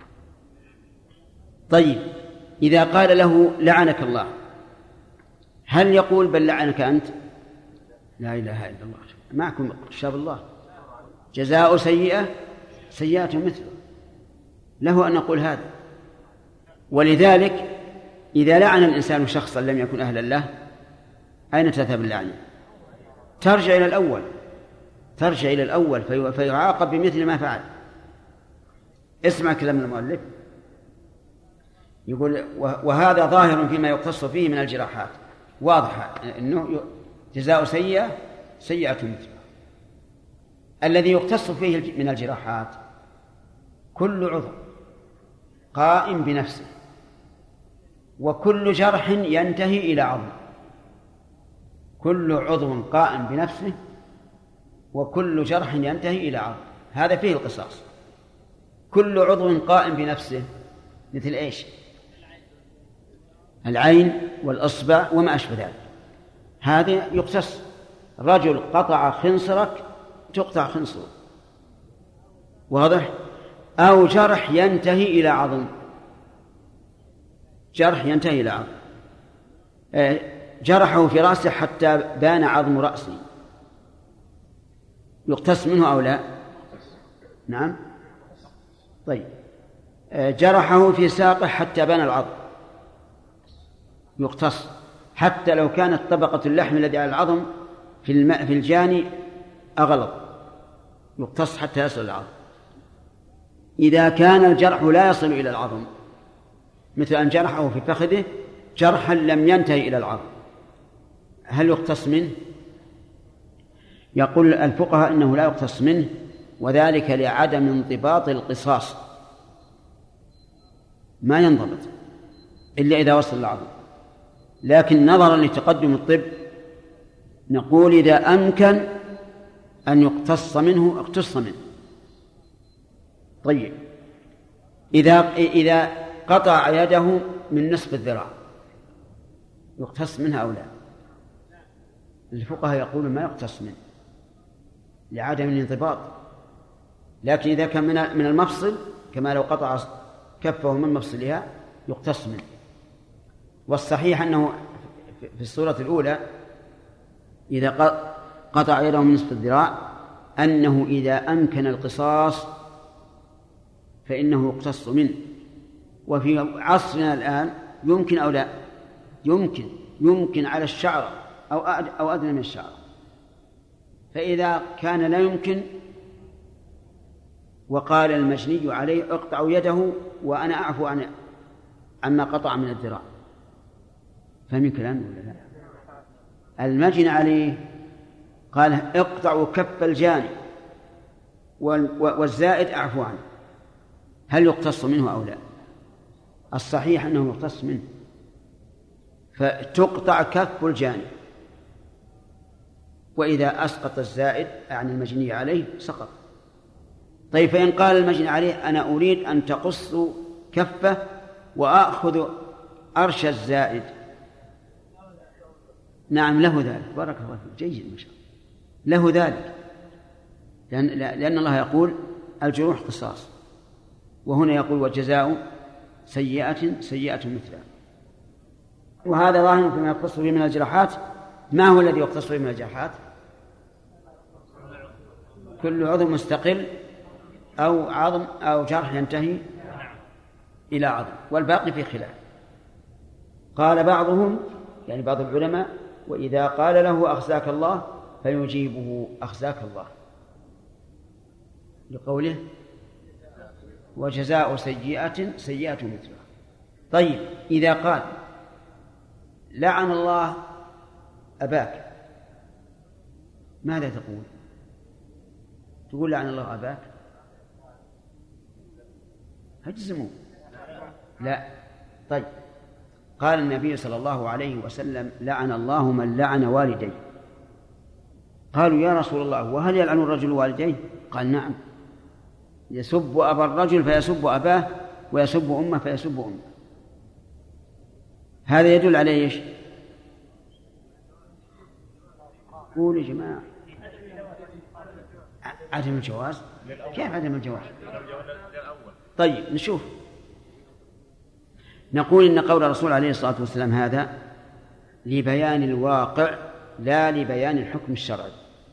S1: طيب، إذا قال له لعنك الله هل يقول بل لعنك أنت؟ لا إله إلا الله، معكم كتاب الله، جزاء سيئة سيئة مثله، له أن نقول هذا. ولذلك إذا لعن الإنسان شخصا لم يكن أهلا له أين تذهب اللعنة؟ ترجع إلى الأول، ترجع إلى الأول في فيعاقب بمثل ما فعل. اسمع كلام المؤلف، يقول وهذا ظاهر فيما يقتص فيه من الجراحات. واضح أنه جزاء سيئة سيئة مثله. الذي يقتص فيه من الجراحات كل عضو قائم بنفسه، وكل جرح ينتهي إلى عظم، كل عضو قائم بنفسه وكل جرح ينتهي إلى عظم، هذا فيه القصاص. كل عضو قائم بنفسه مثل إيش؟ العين والأصبع وما أشبه ذلك، هذا يقتص. رجل قطع خنصرك تقطع خنصره، واضح؟ أو جرح ينتهي إلى عظم، جرح ينتهي إلى عظم، جرحه في رأسه حتى بان عظم رأسه، يقتص منه أو لا؟ نعم. طيب، جرحه في ساقه حتى بان العظم، يقتص حتى لو كانت طبقة اللحم الذي على العظم في الماء في الجاني أغلظ، يقتص حتى يصل العظم. إذا كان الجرح لا يصل إلى العظم، مثل أن جرحه في فخذه جرحا لم ينتهي إلى العظم، هل يقتص منه؟ يقول الفقهاء إنه لا يقتص منه، وذلك لعدم انضباط القصاص، ما ينضبط إلا إذا وصل العظم. لكن نظرا لتقدم الطب نقول إذا أمكن أن يقتص منه اقتص منه. طيب، إذا إذا قطع يده من نصف الذراع يقتص منها أو لا؟ الفقهاء يقولون ما يقتص منه لعدم الانضباط، لكن إذا كان من المفصل كما لو قطع كفه من مفصلها يقتص منه. والصحيح أنه في الصورة الأولى إذا قطع يده من نصف الذراع أنه إذا أمكن القصاص فإنه يقتص منه. وفي عصرنا الآن يمكن أو لا؟ يمكن يمكن على الشعر أو أو أدنى من الشعر. فإذا كان لا يمكن وقال المجني عليه اقطعوا يده وأنا أعفو عن عما قطع من الذراع، فهم كلامه ولا لا؟ المجني عليه قال اقطعوا كف الجاني والزائد أعفو عنه، هل يقتص منه أو لا؟ الصحيح أنه يقتص منه، فتقطع كف الجاني، وإذا أسقط الزائد عن المجني عليه سقط. طيب، فإن قال المجني عليه أنا أريد أن تقص كفه وأخذ أرش الزائد، نعم له ذلك، بارك الله فيك، جيد ما شاء الله، له ذلك، لأن, لأن الله يقول الجروح قصاص، وهنا يقول وجزاء سيئة سيئة مثلها. وهذا ظاهر فيما يقتص به من الجراحات. ما هو الذي يقتص به من الجراحات؟ كل عضو مستقل أو عظم أو جرح ينتهي إلى عظم، والباقي في خلاف. قال بعضهم يعني بعض العلماء وإذا قال له أخزاك الله فيجيبه أخزاك الله، لقوله وجزاء سيئة سيئة مثلها. طيب، إذا قال لعن الله أباك ماذا تقول؟ تقول لعن الله أباك هجزموا؟ لا. طيب، قال النبي صلى الله عليه وسلم لعن الله من لعن والديه. قالوا يا رسول الله وهل يلعن الرجل والديه؟ قال نعم، يسب أبا الرجل فيسب أباه ويسب أمه فيسب أمه. هذا يدل على إيش؟ قولوا يا جماعة، عدم الجواز. كيف عدم الجواز؟ طيب نشوف. نقول إن قول الرسول عليه الصلاة والسلام هذا لبيان الواقع لا لبيان الحكم الشرعي،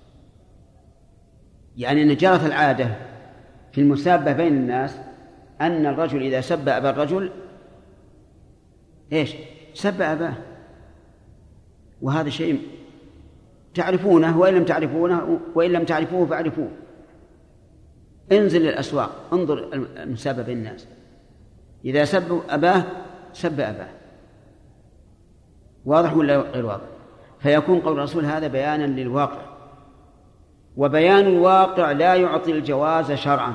S1: يعني أن جرت العادة في المسابة بين الناس أن الرجل إذا سب أبا الرجل إيش؟ سب أباه، وهذا شيء تعرفونه وإن لم تعرفونه وإن لم تعرفوه فاعرفوه. انزل للأسواق انظر المسابة بين الناس، إذا سب أباه سب أباه، واضح ولا غير واضح؟ فيكون قول الرسول هذا بيانا للواقع، وبيان الواقع لا يعطي الجواز شرعا.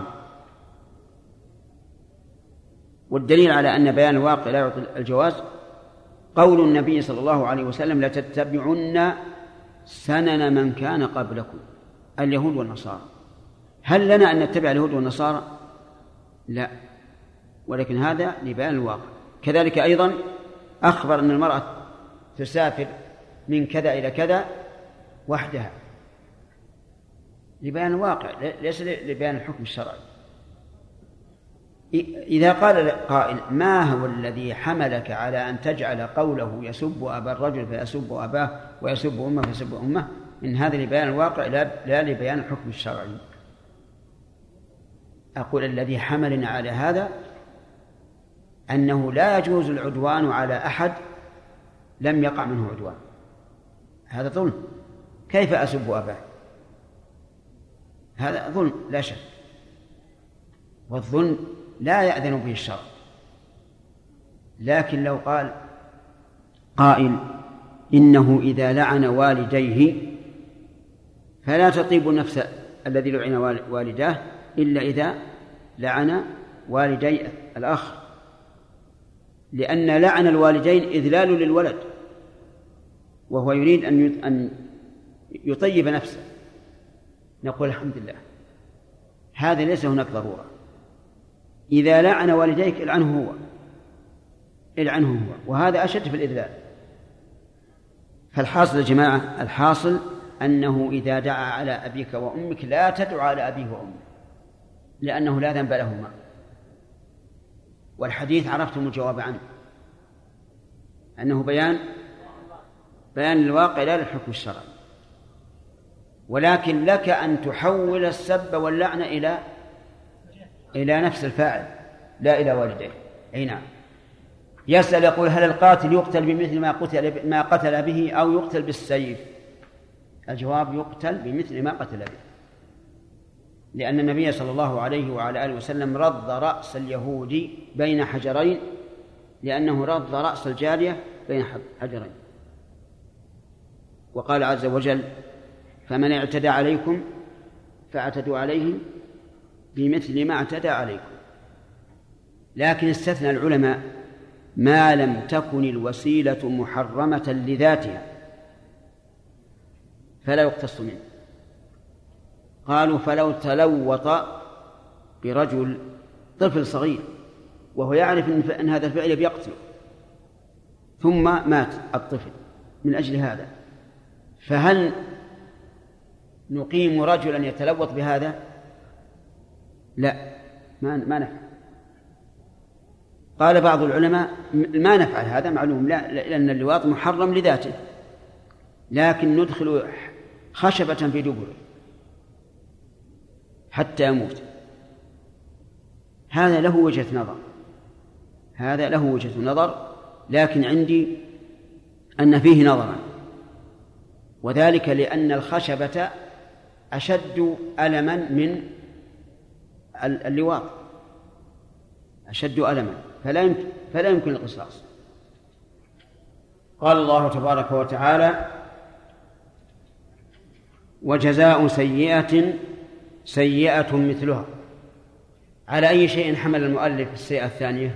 S1: والدليل على أن بيان الواقع لا يعطي الجواز قول النبي صلى الله عليه وسلم لتتبعن سنن من كان قبلكم اليهود والنصارى. هل لنا أن نتبع اليهود والنصارى؟ لا، ولكن هذا لبيان الواقع. كذلك أيضا أخبر أن المرأة تسافر من كذا إلى كذا وحدها لبيان الواقع ليس لبيان الحكم الشرعي. إذا قال قائل ما هو الذي حملك على أن تجعل قوله يسب أبا الرجل فيسب أباه ويسب أمه فيسب أمه، إن هذا لبيان الواقع لا لبيان الحكم الشرعي. أقول الذي حملنا على هذا أنه لا يجوز العدوان على أحد لم يقع منه عدوان، هذا ظلم. كيف أسب أباه؟ هذا ظلم لا شك، والظلم لا يأذن به الشرع. لكن لو قال قائل إنه إذا لعن والديه فلا تطيب نفس الذي لعن والداه إلا إذا لعن والدي الأخ، لأن لعن الوالدين إذلال للولد وهو يريد أن يطيب نفسه. نقول الحمد لله، هذا ليس هناك ضرورة. إذا لعن والديك العنه هو العنه هو وهذا أشد في الإذلال. فالحاصل يا جماعة، الحاصل أنه إذا دعا على أبيك وأمك لا تدعو على أبيه وأمك، لأنه لا ذنب لهما، والحديث عرفتم الجواب عنه أنه بيان بيان الواقع لا للحكم الشرعي. ولكن لك أن تحول السب واللعنة إلى إلى نفس الفاعل لا إلى والديه. أي نعم. يسأل يقول هل القاتل يقتل بمثل ما قتل ما قتل به أو يقتل بالسيف؟ الجواب يقتل بمثل ما قتل به، لأن النبي صلى الله عليه وعلى آله وسلم رض رأس اليهودي بين حجرين، لأنه رض رأس الجارية بين حجرين. وقال عز وجل فمن اعتدى عليكم فاعتدوا عليه بمثل ما اعتدى عليكم. لكن استثنى العلماء ما لم تكن الوسيلة محرمة لذاتها فلا يقتص منه. قالوا فلو تلوط برجل طفل صغير وهو يعرف أن هذا الفعل يقتله ثم مات الطفل من أجل هذا، فهل نقيم رجلا يتلوط بهذا؟ لا، ما ما نفعل. قال بعض العلماء ما نفعل هذا معلوم، لا، لأن اللواط محرم لذاته، لكن ندخل خشبة في دبره حتى يموت. هذا له وجهة نظر هذا له وجهة نظر لكن عندي أن فيه نظرا، وذلك لأن الخشبة أشد ألما من اللواط، أشد ألما، فلا يمكن, فلا يمكن القصاص. قال الله تبارك وتعالى وجزاء سيئة سيئة مثلها. على أي شيء حمل المؤلف السيئة الثانية؟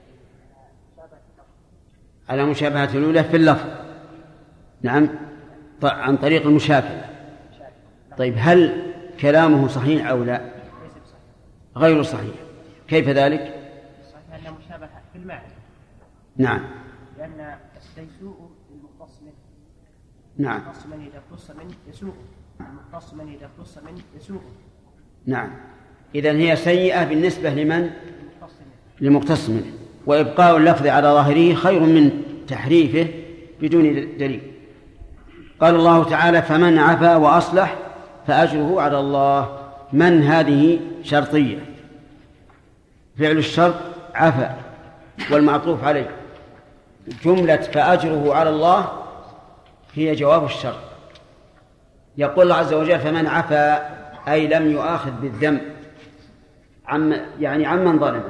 S1: على مشابهة الأولى في اللفظ، نعم، عن طريق المشاكلة. طيب هل كلامه صحيح أو لا؟ غير صحيح. كيف ذلك؟
S4: صحيح أن مشابهة في المعنى.
S1: نعم،
S4: لأن السيسوء المختص منه.
S1: نعم،
S4: المختص من إذا اختص منه يسوء، المختص من إذا اختص منه يسوء.
S1: نعم، إذن هي سيئة بالنسبة لمن؟ لمختص منه، وإبقاء اللفظ على ظاهره خير من تحريفه بدون دليل. قال الله تعالى فمن عفا وأصلح فأجره على الله. من هذه شرطية، فعل الشرط عفا والمعطوف عليه. جملة فأجره على الله هي جواب الشرط. يقول الله عز وجل فمن عفا أي لم يؤاخذ بالذنب عم يعني عمن ظلمه،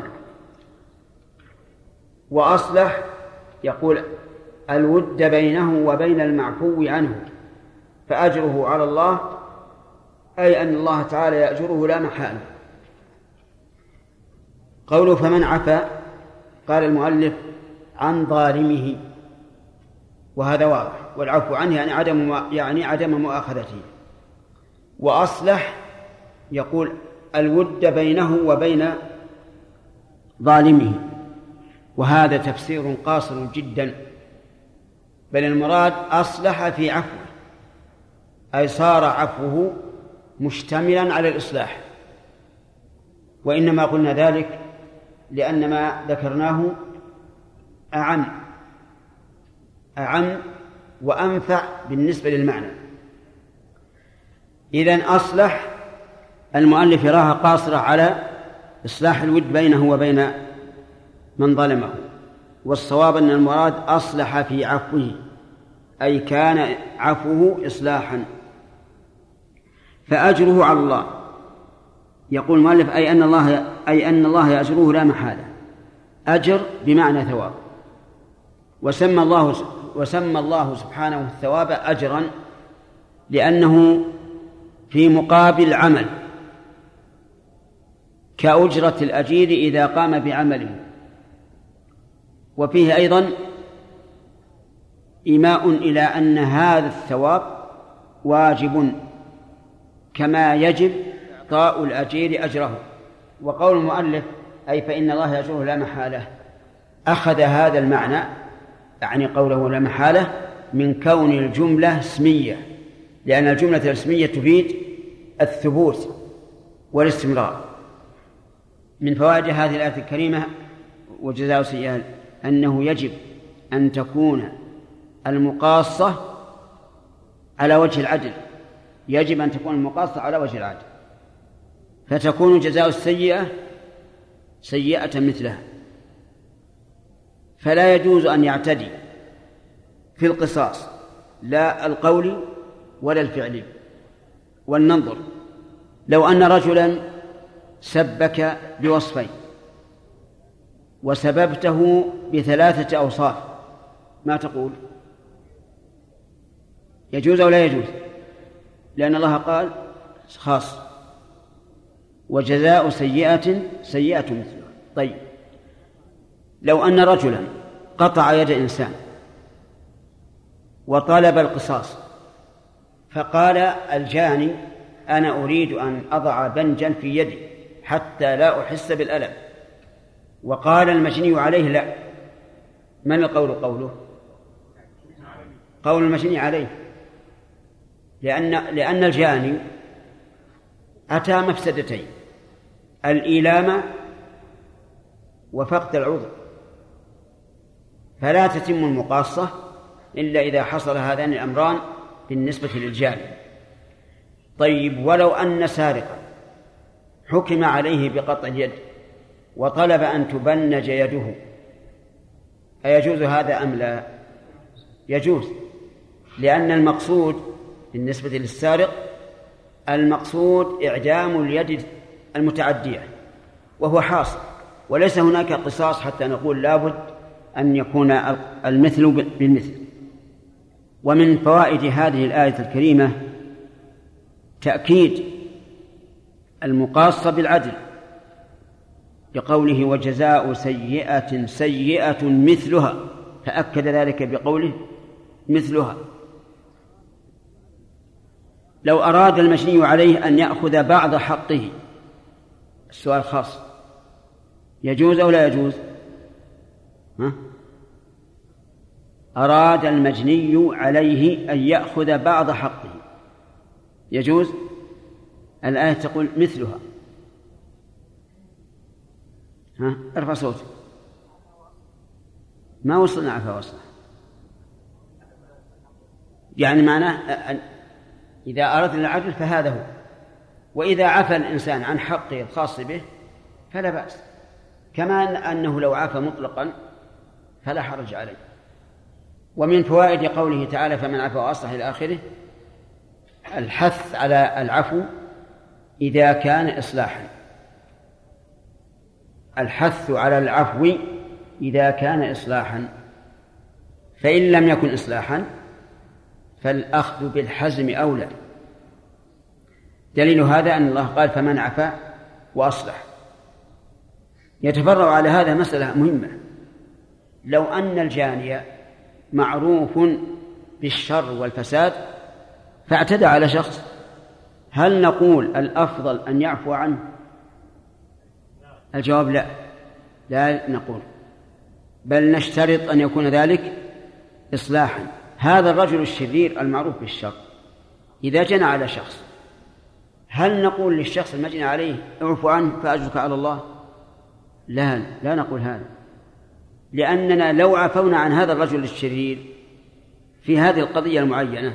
S1: وأصلح يقول الود بينه وبين المعفو عنه، فأجره على الله أي أن الله تعالى يأجره لا محالة. قوله فمن عفا قال المؤلف عن ظالمه، وهذا واضح، والعفو عنه يعني عدم يعني عدم مؤاخذته. وأصلح يقول الود بينه وبين ظالمه، وهذا تفسير قاصر جدا، بل المراد أصلح في عفوه، أي صار عفوه مشتملا على الإصلاح. وإنما قلنا ذلك لأن ما ذكرناه أعم أعم وأنفع بالنسبة للمعنى. إذن أصلح المؤلف يراها قاصرة على إصلاح الود بينه وبين من ظلمه، والصواب أن المراد أصلح في عفوه، أي كان عفوه إصلاحا، فأجره على الله. يقول المؤلف أي أن الله أي أن الله يأجره لا محالة، أجر بمعنى ثواب، وسمى الله وسمى الله سبحانه الثواب أجرا لأنه في مقابل عمل، كأجرة الأجير إذا قام بعمله. وفيه أيضا إيماء إلى أن هذا الثواب واجب كما يجب إعطاء الأجير أجره. وقول المؤلف أي فإن الله يأجره لا محالة أخذ هذا المعنى، يعني قوله لا محالة من كون الجملة اسمية، لأن الجملة الاسمية تفيد الثبوت والاستمرار. من فوائد هذه الآية الكريمة وجزاء سيئة أنه يجب أن تكون المقاصة على وجه العدل، يجب أن تكون المقاصة على وجه العدل، فتكون جزاء السيئة سيئة مثلها. فلا يجوز أن يعتدي في القصاص لا القول ولا الفعل. ولننظر، لو أن رجلا سبك بوصفين وسببته بثلاثة أوصاف، ما تقول؟ يجوز أو لا يجوز؟ لأن الله قال خاص وجزاء سيئة سيئة مثلها. طيب، لو أن رجلا قطع يد إنسان وطلب القصاص، فقال الجاني أنا أريد أن أضع بنجا في يدي حتى لا أحس بالألم، وقال المجني عليه لا، من القول قوله؟ قول المجني عليه، لأن, لأن الجاني أتى مفسدتين: الإيلام وفقد العذر، فلا تتم المقاصة إلا إذا حصل هذان الأمران بالنسبة للجاني. طيب، ولو أن سارقا حكم عليه بقطع اليد وطلب أن تبنج يده، أيجوز هذا أم لا؟ يجوز، لأن المقصود بالنسبة للسارق المقصود إعدام اليد المتعدية، وهو حاصل، وليس هناك قصاص حتى نقول لابد أن يكون المثل بالمثل. ومن فوائد هذه الآية الكريمة تأكيد المقاصة بالعدل بقوله وجزاء سيئة سيئة مثلها، فأكد ذلك بقوله مثلها. لو أراد المجني عليه أن يأخذ بعض حقه، السؤال خاص، يجوز أو لا يجوز؟ ها؟ أراد المجني عليه أن يأخذ بعض حقه، يجوز؟ الآية تقول مثلها. ها؟ ارفع صوتك. ما وصلنا عفا وصلنا، يعني معناه إذا أردنا العدل فهذا هو، وإذا عفى الإنسان عن حقه الخاص به فلا بأس، كما أنه لو عفى مطلقا فلا حرج عليه. ومن فوائد قوله تعالى فمن عفى وأصلح إلى آخره الحث على العفو إذا كان إصلاحا، الحث على العفو إذا كان إصلاحا، فإن لم يكن إصلاحا فالأخذ بالحزم أولى. دليل هذا أن الله قال فمن عفا وأصلح. يتفرع على هذا مسألة مهمة: لو أن الجاني معروف بالشر والفساد فاعتدى على شخص، هل نقول الأفضل أن يعفو عنه؟ الجواب لا، لا نقول، بل نشترط أن يكون ذلك إصلاحا. هذا الرجل الشرير المعروف بالشر إذا جنى على شخص، هل نقول للشخص المجنى عليه اعفو عنه فأجرك على الله؟ لا، لا نقول هذا، لأننا لو عفونا عن هذا الرجل الشرير في هذه القضية المعينة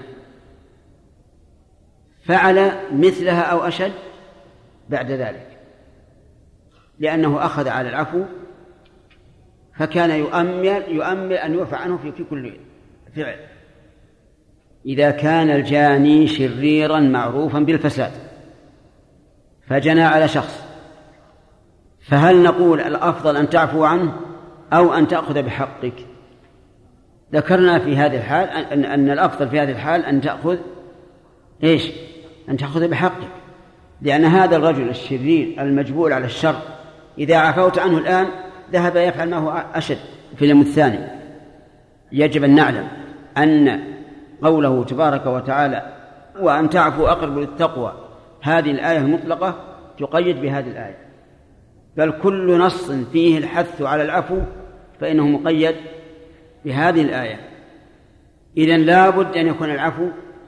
S1: فعل مثلها أو أشد بعد ذلك، لأنه أخذ على العفو فكان يؤمل, يؤمل أن يعفى عنه في, في كل فعل. إذا كان الجاني شريرا معروفا بالفساد فجنى على شخص، فهل نقول الأفضل أن تعفو عنه أو أن تأخذ بحقك؟ ذكرنا في هذه الحال أن, أن الأفضل في هذه الحال أن تأخذ إيش؟ أن تأخذ بحقك، لأن هذا الرجل الشرير المجبول على الشر إذا عفوت عنه الآن ذهب يفعل ما هو أشد في اليوم الثاني. يجب أن نعلم أن قوله تبارك وتعالى وأن تعفوا أقرب للتقوى هذه الآية المطلقة تقيد بهذه الآية، بل كل نص فيه الحث على العفو فإنه مقيد بهذه الآية. إذن لا بد أن يكون العفو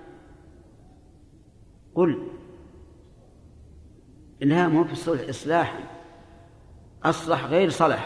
S1: قل لا مو في الصلح إصلاحا، أصلح غير صلح،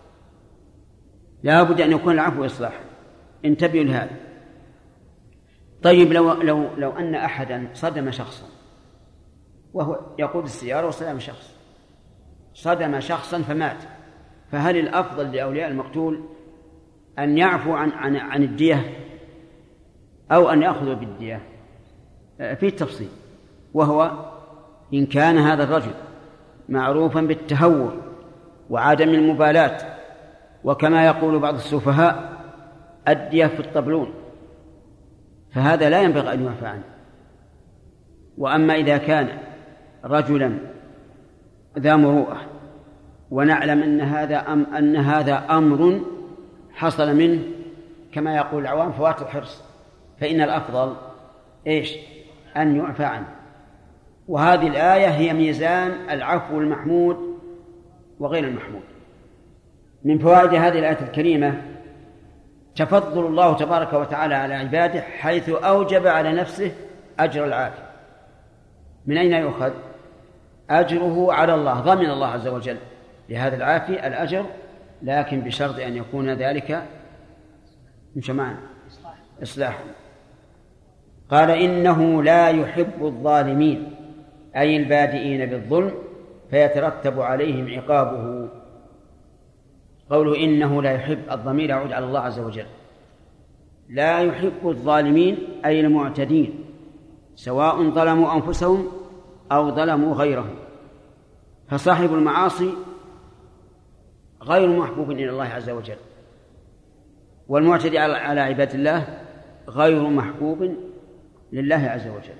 S1: لا بد أن يكون العفو إصلاحا، انتبهوا لهذا. طيب لو, لو, لو أن أحدا صدم شخصا وهو يقود السيارة وصدم شخص صدم شخصا فمات، فهل الأفضل لأولياء المقتول أن يعفو عن, عن, عن الدية أو أن يأخذوا بالدية؟ في التفصيل، وهو إن كان هذا الرجل معروفا بالتهور وعدم المبالاة، وكما يقول بعض السفهاء الدية في الطبلون، فهذا لا ينبغي أن يعفى عنه. وأما إذا كان رجلا ذا مروءة ونعلم أن هذا أم أن هذا أمر حصل منه كما يقول العوام فوات الحرص، فإن الأفضل إيش؟ أن يعفى عنه. وهذه الآية هي ميزان العفو المحمود وغير المحمود. من فوائد هذه الآية الكريمة تفضل الله تبارك وتعالى على عباده حيث أوجب على نفسه أجر العافية. من أين يؤخذ؟ أجره على الله، ضمن الله عز وجل لهذا العافية الأجر، لكن بشرط أن يكون ذلك مش معنا إصلاحا. قال إنه لا يحب الظالمين أي البادئين بالظلم فيترتب عليهم عقابه. قوله إنه لا يحب، الضمير يعود على الله عز وجل. لا يحب الظالمين أي المعتدين، سواء ظلموا أنفسهم أو ظلموا غيرهم، فصاحب المعاصي غير محبوب إلى الله عز وجل، والمعتدي على عباد الله غير محبوب لله عز وجل.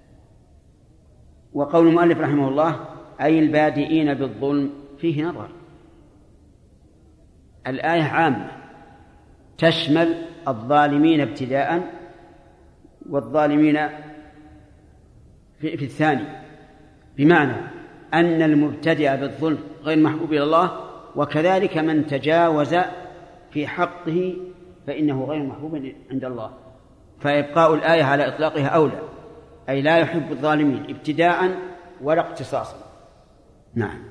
S1: وقول المؤلف رحمه الله أي البادئين بالظلم فيه نظر. الآية عامة تشمل الظالمين ابتداء والظالمين في, في الثاني، بمعنى أن المبتدئ بالظلم غير محبوب إلى الله، وكذلك من تجاوز في حقه فإنه غير محبوب عند الله. فإبقاء الآية على إطلاقها أولى، أي لا يحب الظالمين ابتداء ولا اقتصاصا. نعم.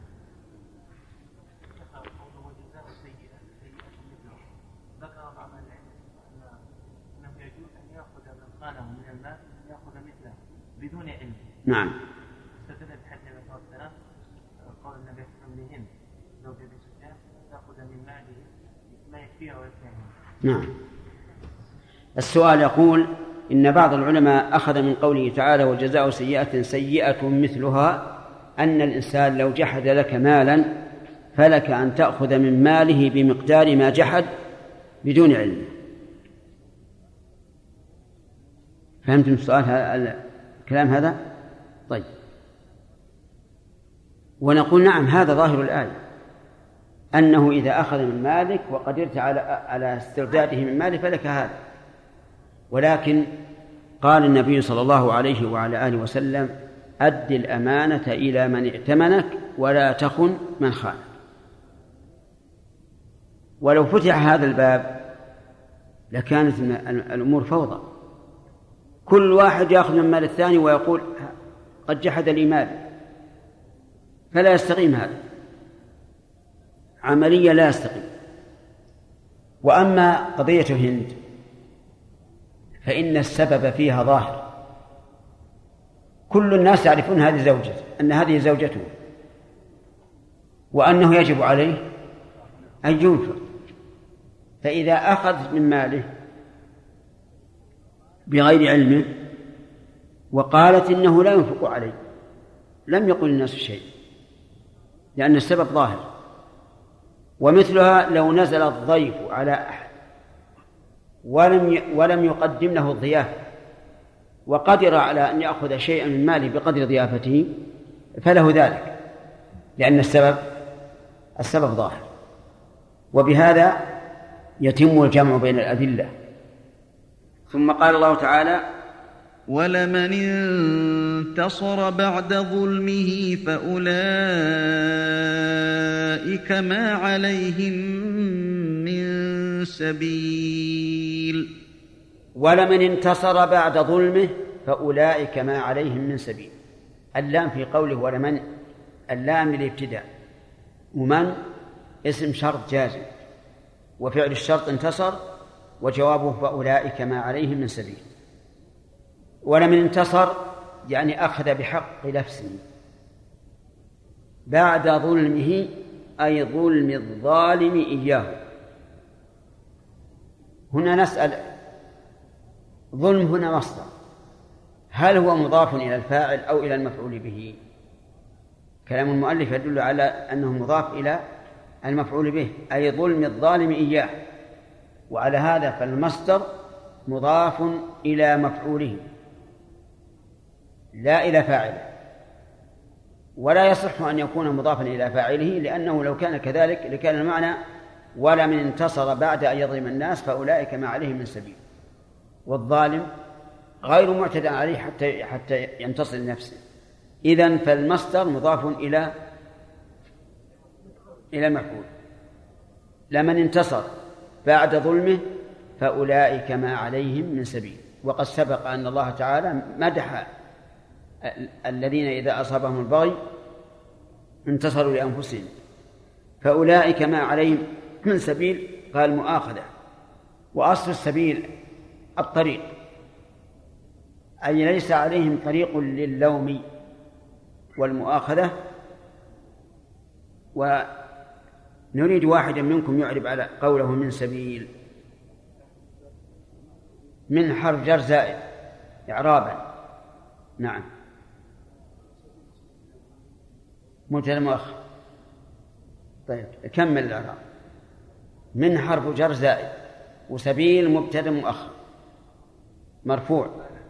S6: بدون علم.
S1: نعم.
S6: استدل بحديث النبي صلى الله عليه وسلم قول النبي صلى الله عليه وسلم لو جاء بسفيان تأخذ من ماله ما يكفيه ويكفيه.
S1: نعم. السؤال يقول إن بعض العلماء أخذ من قوله تعالى وجزاء سيئة سيئة مثلها أن الإنسان لو جحد لك مالا فلك أن تأخذ من ماله بمقدار ما جحد بدون علم. فهمتم السؤال هذا الكلام هذا؟ طيب. ونقول نعم هذا ظاهر الآية، أنه إذا أخذ من مالك وقدرت على على استرداده من ماله فلك هذا، ولكن قال النبي صلى الله عليه وعلى آله وسلم: أد الأمانة إلى من ائتمنك ولا تخن من خانك. ولو فتح هذا الباب لكانت الأمور فوضى، كل واحد يأخذ من مال الثاني ويقول قد جحد لي مالي، فلا يستقيم هذا، عملية لا يستقيم. وأما قضية هند فإن السبب فيها ظاهر، كل الناس يعرفون هذه زوجته، أن هذه زوجته، وأنه يجب عليه أن ينفق. فإذا أخذ من ماله بغير علمه وقالت إنه لا ينفق عليه، لم يقل الناس شيء، لأن السبب ظاهر. ومثلها لو نزل الضيف على أحد ولم ولم يقدم له الضيافة وقدر على أن يأخذ شيئا من ماله بقدر ضيافته فله ذلك، لأن السبب السبب ظاهر. وبهذا يتم الجمع بين الأدلة. ثم قال الله تعالى:
S2: ولمن انتصر بعد ظلمه فأولئك ما عليهم من سبيل.
S1: ولمن انتصر بعد ظلمه فأولئك ما عليهم من سبيل. اللام في قوله ولمن، اللام للابتداء، ومن اسم شرط جازم، وفعل الشرط انتصر، وجوابه فأولئك ما عليهم من سبيل. ولمن انتصر يعني أخذ بحق نفسه بعد ظلمه، أي ظلم الظالم إياه. هنا نسأل، ظلم هنا مصدر، هل هو مضاف إلى الفاعل أو إلى المفعول به؟ كلام المؤلف يدل على أنه مضاف إلى المفعول به، أي ظلم الظالم إياه. وعلى هذا فالمصدر مضاف إلى مفعوله لا إلى فاعله، ولا يصح أن يكون مضافا إلى فاعله، لأنه لو كان كذلك لكان المعنى ولمن انتصر بعد أن يظلم الناس فأولئك ما عليهم من سبيل، والظالم غير معتدى عليه حتى حتى ينتصر لنفسه. إذن فالمصدر مضاف إلى إلى مفعول. لمن انتصر بعد ظلمه فأولئك ما عليهم من سبيل. وقد سبق أن الله تعالى مدح الذين إذا أصابهم البغي انتصروا لأنفسهم، فأولئك ما عليهم من سبيل، قال مؤاخذة. وأصل السبيل الطريق، أي ليس عليهم طريق للوم والمؤاخذة. ونريد واحدا منكم يعرب على قوله من سبيل. من حرف جر زائد إعرابا. نعم، مبتدأ مؤخر. طيب كمل الإعراب. من حرف جر زائد، وسبيل مبتدأ مؤخر مرفوع.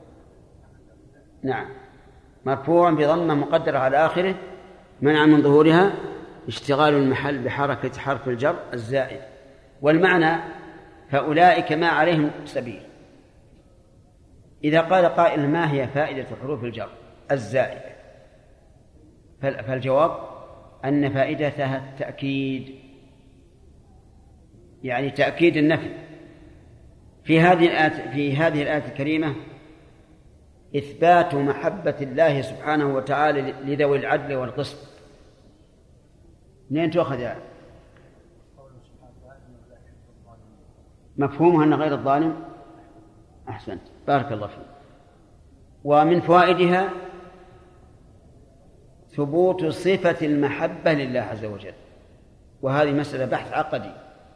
S1: نعم، مرفوع بضمة مقدرة على آخره منع من ظهورها اشتغال المحل بحركة حرف الجر الزائد. والمعنى فأولئك ما عليهم سبيل. إذا قال قائل ما هي فائدة حروف الجر الزائدة؟ فالجواب أن فائدتها التأكيد، يعني تأكيد النفي. في هذه الآية في هذه الآية الكريمة إثبات محبة الله سبحانه وتعالى لذوي العدل والقسط. منين تؤخذ يعني؟ مفهومها أن غير الظالم. أحسنت، بارك الله فيك. ومن فوائدها ثبوت صفة المحبة لله عز وجل، وهذه مسألة بحث عقدي.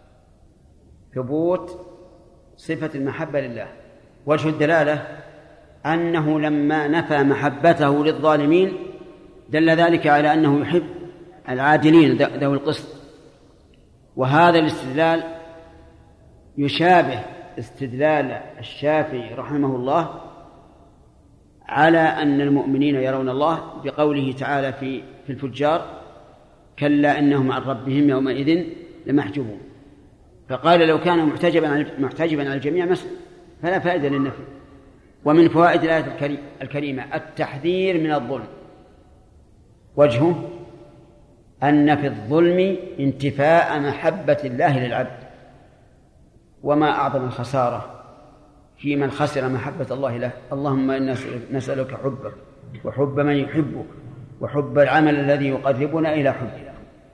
S1: ثبوت صفة المحبة لله، وجه الدلالة أنه لما نفى محبته للظالمين دل ذلك على أنه يحب العادلين ذوي القسط. وهذا الاستدلال يشابه استدلال الشافعي رحمه الله على أن المؤمنين يرون الله بقوله تعالى في في الفجار: كلا إنهم عن ربهم يومئذ لمحجوبون. فقال لو كان محتجبا محتجبا على الجميع فلا فائدة للنفي. ومن فوائد الآية الكريمة التحذير من الظلم، وجهه أن في الظلم انتفاء محبة الله للعبد، وما أعظم الخسارة في من خسر محبة الله له. اللهم إنا نسألك حبك وحب من يحبك وحب العمل الذي يقربنا إلى حبك.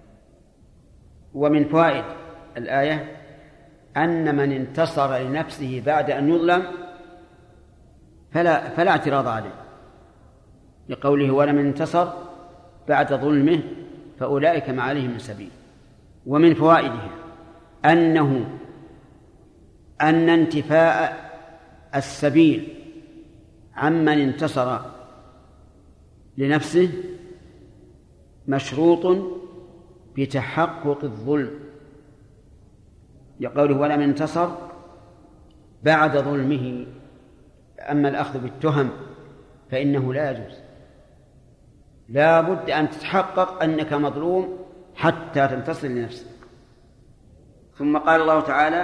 S1: ومن فوائد الآية أن من انتصر لنفسه بعد أن يظلم فلا, فلا اعتراض عليه، لقوله ولمن انتصر بعد ظلمه فأولئك ما عليهم من سبيل. ومن فوائدها أنه أن انتفاء السبيل عمن انتصر لنفسه مشروط بتحقق الظلم، لقوله ولمن انتصر بعد ظلمه. أما الأخذ بالتهم فإنه لا يجوز، لا بد أن تتحقق أنك مظلوم حتى تنتصر لنفسك. ثم قال الله تعالى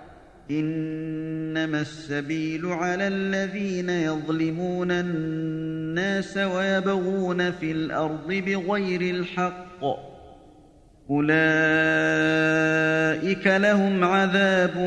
S2: إنما السبيل على الذين يظلمون الناس ويبغون في الأرض بغير الحق أولئك لهم عذاب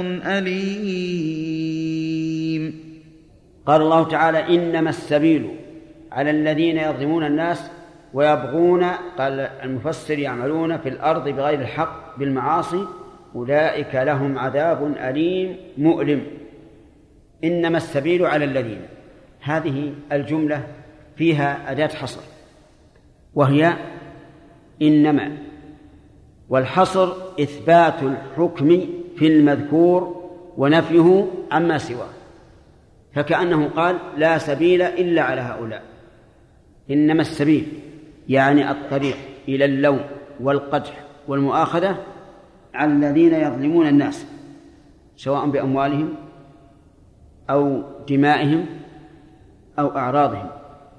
S2: أليم.
S1: قال الله تعالى إنما السبيل على الذين يظلمون الناس ويبغون، قال المفسر يعملون في الأرض بغير الحق بالمعاصي، أولئك لهم عذاب أليم مؤلم. إنما السبيل على الذين، هذه الجملة فيها أداة حصر وهي إنما، والحصر إثبات الحكم في المذكور ونفيه عما سواه، فكأنه قال لا سبيل إلا على هؤلاء. إنما السبيل يعني الطريق إلى اللوم والقدح والمؤاخذة على الذين يظلمون الناس سواء بأموالهم أو دمائهم أو أعراضهم.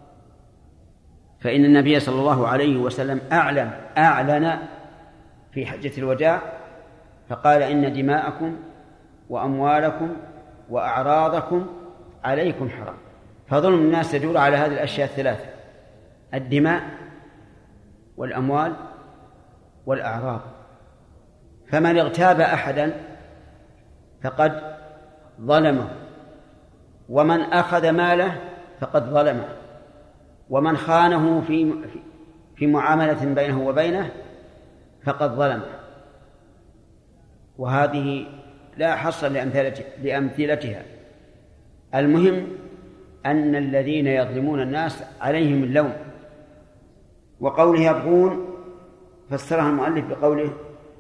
S1: فإن النبي صلى الله عليه وسلم أعلن أعلن في حجة الوداع فقال إن دماءكم وأموالكم وأعراضكم عليكم حرام. فظلم الناس يدور على هذه الأشياء الثلاثة: الدماء والأموال والأعراض. فمن اغتاب أحدا فقد ظلمه، ومن أخذ ماله فقد ظلمه، ومن خانه في في معاملة بينه وبينه فقد ظلمه. وهذه لا حصر لأمثلتها. المهم أن الذين يظلمون الناس عليهم اللوم. وقوله يبغون فسرها المؤلف بقوله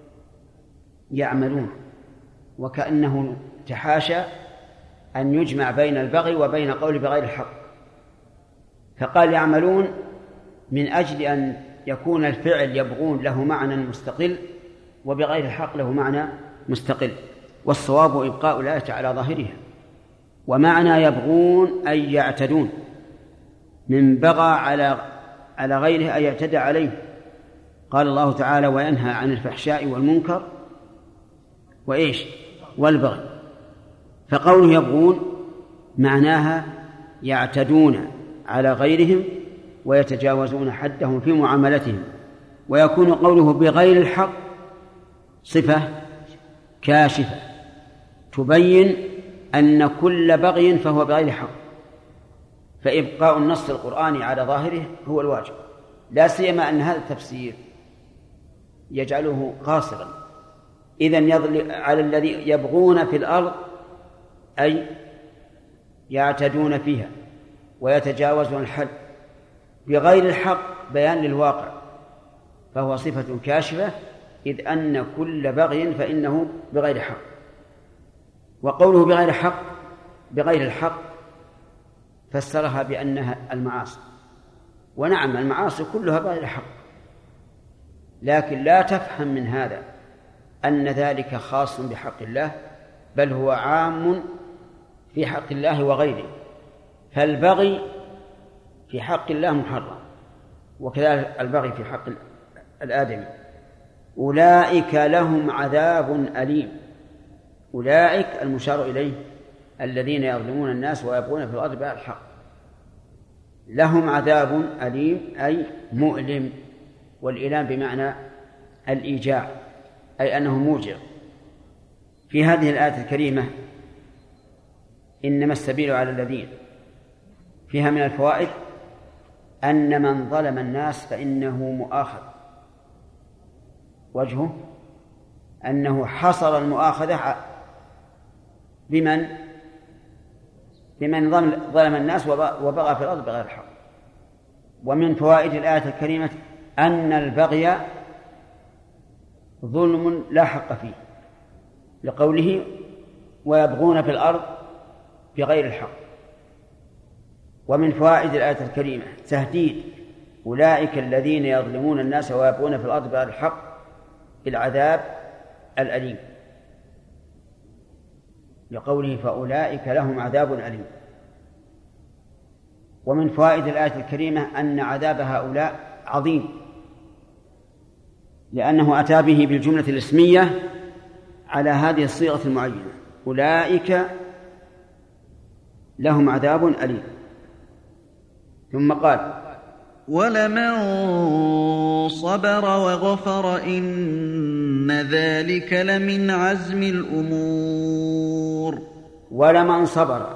S1: يعملون، وكأنه تحاشى أن يجمع بين البغي وبين قول بغير الحق، فقال يعملون من أجل أن يكون الفعل يبغون له معنى مستقل وبغير الحق له معنى مستقل، والصواب إبقاء الآية على ظاهرها. ومعنى يبغون أي يعتدون، من بغى على على غيره أي يعتدى عليه. قال الله تعالى وينهى عن الفحشاء والمنكر وإيش والبغي، فقوله يبغون معناها يعتدون على غيرهم ويتجاوزون حدهم في معاملتهم. ويكون قوله بغير الحق صفة كاشفة تبين أن كل بغي فهو بغير حق، فإبقاء النص القرآني على ظاهره هو الواجب، لا سيما أن هذا التفسير يجعله قاصرا. إذن يظل على الذي يبغون في الأرض أي يعتدون فيها ويتجاوزون الحد بغير الحق بيان للواقع، فهو صفة كاشفة، إذ أن كل بغي فإنه بغير حق. وقوله بغير حق بغير الحق فسرها بأنها المعاصي، ونعم المعاصي كلها بغير حق، لكن لا تفهم من هذا أن ذلك خاص بحق الله، بل هو عام في حق الله وغيره. فالبغي في حق الله محرم، وكذلك البغي في حق الآدمي. أولئك لهم عذاب أليم. أولئك المشار إليه الذين يظلمون الناس ويبغون في الأرض بغير الحق لهم عذاب أليم أي مؤلم، والإيلام بمعنى الإيجاع أي أنه موجع. في هذه الآية الكريمة إنما السبيل على الذين فيها من الفوائد أن من ظلم الناس فإنه مؤاخذ، وجهه أنه حصر المؤاخذة بمن بمن ظلم الناس وبغى في الأرض بغير الحق. ومن فوائد الآية الكريمة أن البغي ظلم لا حق فيه، لقوله ويبغون في الأرض بغير الحق. ومن فوائد الآية الكريمة تهديد أولئك الذين يظلمون الناس ويبغون في الأرض بغير الحق بالعذاب الأليم، لقوله فأولئك لهم عذاب أليم. ومن فوائد الآية الكريمة أن عذاب هؤلاء عظيم، لأنه أتى به بالجملة الاسمية على هذه الصيغة المعينة، أولئك لهم عذاب أليم. ثم قال
S2: ولمن صبر وغفر إن ذلك لمن عزم الأمور.
S1: ولمن صبر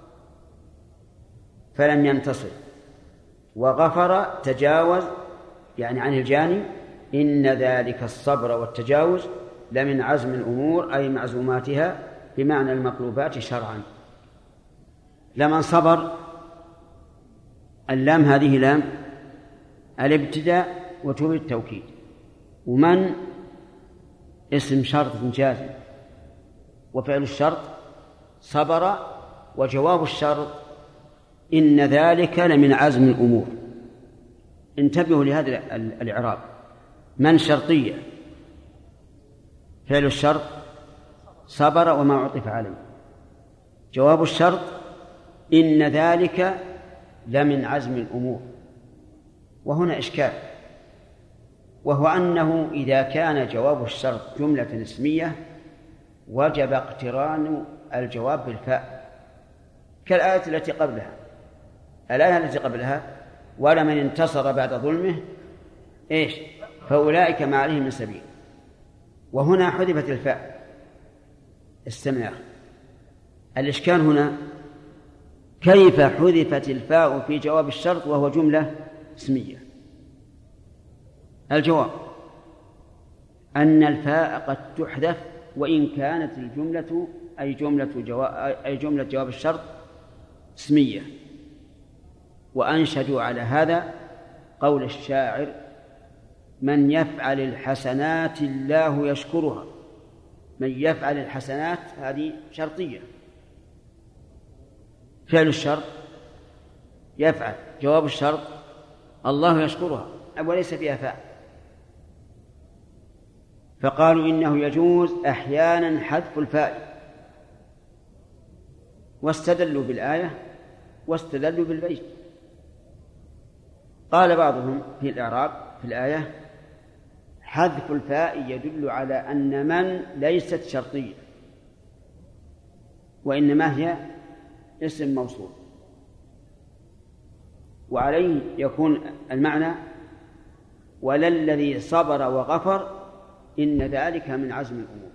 S1: فلم ينتصر وغفر تجاوز يعني عن الجاني، إن ذلك الصبر والتجاوز لمن عزم الأمور أي معزوماتها بمعنى المطلوبات شرعا. لمن صبر اللام هذه لام الابتداء وتوب التوكيد، ومن اسم شرط جازم، وفعل الشرط صبر، وجواب الشرط إن ذلك لمن عزم الأمور. انتبهوا لهذا الإعراب، من شرطية، فعل الشرط صبر وما عطف عليه، جواب الشرط إن ذلك لمن عزم الأمور. وهنا إشكال، وهو أنه إذا كان جواب الشرط جملة اسمية وجب اقتران الجواب بالفاء كالآية التي قبلها. الآية التي قبلها ولمن انتصر بعد ظلمه إيش فأولئك ما عليهم من سبيل، وهنا حذفت الفاء. استمع، الإشكال هنا كيف حذفت الفاء في جواب الشرط وهو جملة اسمية؟ الجواب أن الفاء قد تحذف وإن كانت الجملة أي جملة جواب, أي جملة جواب الشرط اسمية. وأنشدوا على هذا قول الشاعر من يفعل الحسنات الله يشكرها. من يفعل الحسنات هذه شرطية، فعل الشرط يفعل، جواب الشرط الله يشكرها وليس فيها فاء. فقالوا إنه يجوز أحيانا حذف الفاء، واستدلوا بالآية واستدلوا بالبيت. قال بعضهم في الإعراب في الآية حذف الفاء يدل على أن من ليست شرطية، وإنما هي اسم موصول، وعليه يكون المعنى وللذي صبر وغفر إن ذلك من عزم الأمور.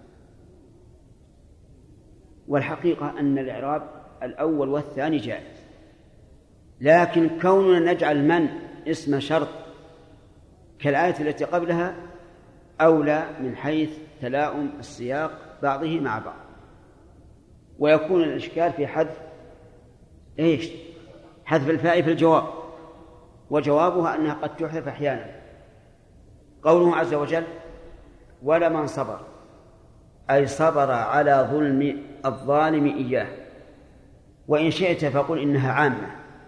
S1: والحقيقة أن الإعراب الأول والثاني جائز، لكن كوننا نجعل من اسم شرط كالآية التي قبلها أولى من حيث تلاؤم السياق بعضه مع بعض. ويكون الإشكال في حذف إيش؟ حذف الفاء في الجواب، وجوابها أنها قد تحذف أحيانا. قوله عز وجل ولمن صبر أي صبر على ظلم الظالم إياه. وإن شئت فقل إنها عامة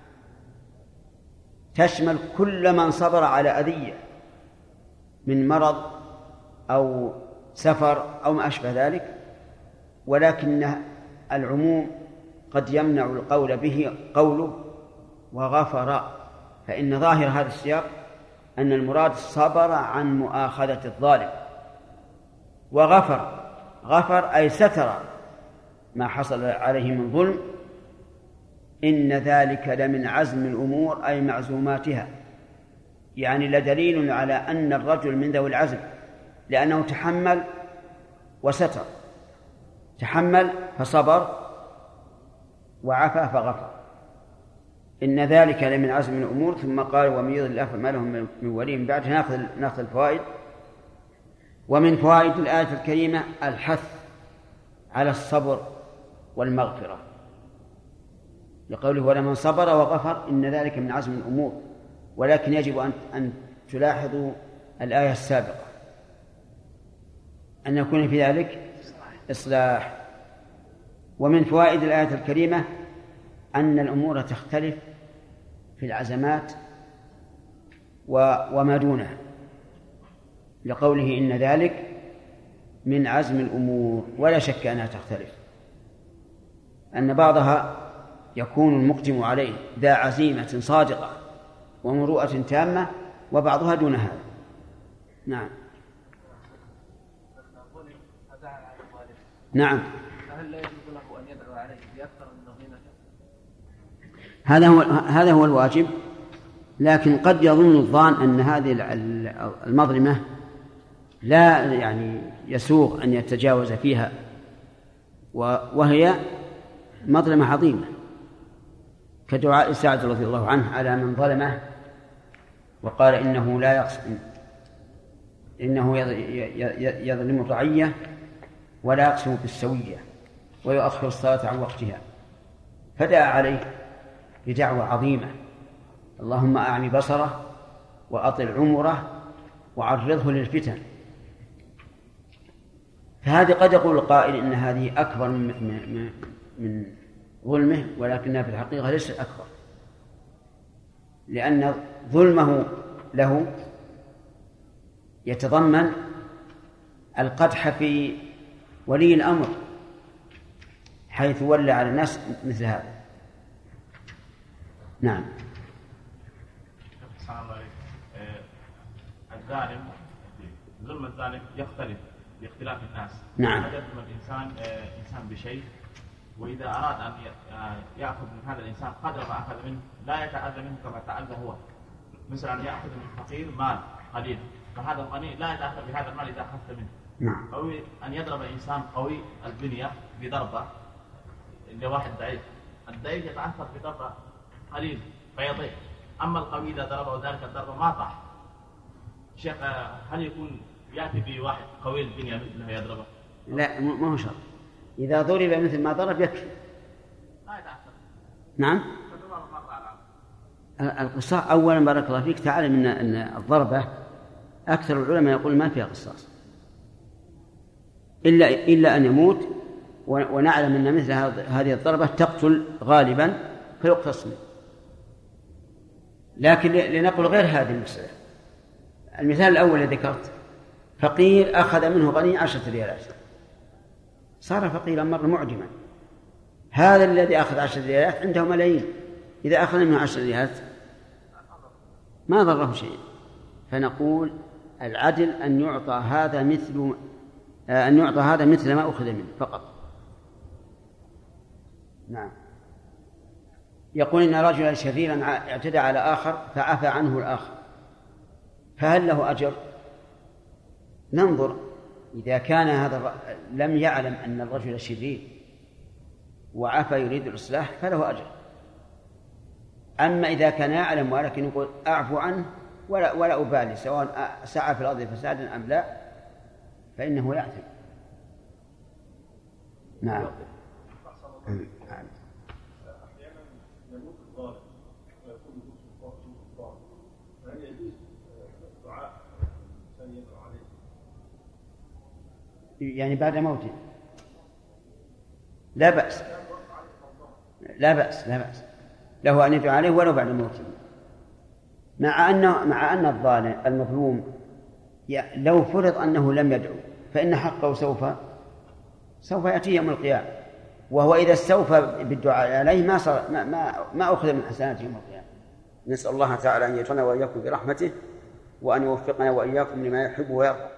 S1: تشمل كل من صبر على أذية من مرض أو سفر أو ما أشبه ذلك، ولكن العموم قد يمنع القول به قوله وغفر، فإن ظاهر هذا السياق أن المراد صبر عن مؤاخذة الظالم، وغفر غفر أي ستر ما حصل عليه من ظلم إن ذلك لمن عزم الأمور أي معزوماتها، يعني لدليل على أن الرجل من ذوي العزم، لأنه تحمل وستر، تحمل فصبر وعفى فغفر. إن ذلك لمن عزم الأمور. ثم قال ومن يضلل الله فما لهم من ولي من بعده. ناخذ ناخذ الفوائد. ومن فوائد الآية الكريمة الحث على الصبر والمغفرة، لقوله ولمن صبر وغفر إن ذلك من عزم الأمور. ولكن يجب أن أن تلاحظوا الآية السابقة أن يكون في ذلك إصلاح. ومن فوائد الآية الكريمة أن الأمور تختلف في العزمات وما دونها، لقوله إن ذلك من عزم الأمور، ولا شك أنها تختلف، أن بعضها يكون المقدم عليه ذا عزيمة صادقة ومروءة تامة، وبعضها دون هذا. نعم نعم.
S6: فهل لا يجوز له أن يدعو عليه بأكثر من نظيمته؟
S1: هذا هو هذا هو الواجب، لكن قد يظن الظان أن هذه المظلمة لا يعني يسوغ أن يتجاوز فيها، وهي مظلمة عظيمة كدعاء سعد رضي الله عنه على من ظلمه وقال إنه لا يقسم إنه يظلم الرعية ولا يقسم بالسوية ويؤخر الصلاة عن وقتها، فدعا عليه بدعوة عظيمة: اللهم أعمي بصره وأطل عمره وعرضه للفتن. فهذه قد يقول القائل إن هذه أكبر من, من, من ظلمه، ولكنها في الحقيقة ليست أكبر، لأن ظلمه له يتضمن القدح في ولي الأمر حيث ولى على الناس مثل هذا. نعم.
S7: السلام عليكم. الظالم ظلم الظالم يختلف باختلاف الناس.
S1: نعم.
S7: قد يظلم الإنسان إنسان بشيء، وإذا أراد أن يأخذ من هذا الإنسان قدر ما أخذ منه لا يتأذى منه كما تأذى هو. مثلا أن يأخذ من الفقير مال قليل، فهذا الغني لا يتأثر بهذا المال إذا أخذت منه.
S1: نعم.
S7: أو أن يضرب إنسان قوي البنية بضربة لواحد ضعيف، الضعيف يتأثر بضربة قليل فيضيع، أما القوي إذا ضربه ذلك الضربة ما طاح. شيخ هل يكون يأتي بواحد قوي البنية مثله يضربه؟
S1: لا، ما هو شرط. إذا ضرب مثل ما ضرب يكفي.
S7: لا يتأثر.
S1: نعم. القصاص أولا بارك الله فيك تعلم أن أن الضربة أكثر العلماء يقول ما فيها قصاص إلا إلا أن يموت، ونعلم أن مثل هذه الضربة تقتل غالبا فيقتص منه. لكن لنقل غير هذه المسألة. المثال الأول الذي ذكرت: فقير أخذ منه غني عشرة ريالات، صار فقيرا مرة معدما. هذا الذي أخذ عشرة ريالات عنده ملايين، إذا أخذ منه عشرة ريالات ما ضره شيء. فنقول العدل أن يعطى هذا مثل أن يعطى هذا مثل ما أخذ منه فقط. نعم. يقول إن رجلا شريرا اعتدى على آخر فعفى عنه الآخر، فهل له أجر؟ ننظر. إذا كان هذا لم يعلم أن الرجل شرير وعفى يريد الإصلاح فله أجر. أما إذا كان يعلم ولكن يقول أعفو عنه ولا, ولا أبالي سواء سعى في الأرض فسادا أم لا، فإنه يأثم. نعم. يعني بعد موته لا بأس، لا بأس لا بأس له أن يدعو عليه ولو بعد موته، مع أن مع أن الظالم المظلوم لو فرض أنه لم يدعو فإن حقه سوف سوف يأتي يوم القيامة، وهو إذا استوفى بالدعاء عليه ما صار ما ما, ما أخذ من حسناته يوم القيامة. نسأل الله تعالى أن يجعلنا وإياكم برحمته، وأن يوفقنا وإياكم لما يحب ويرضى.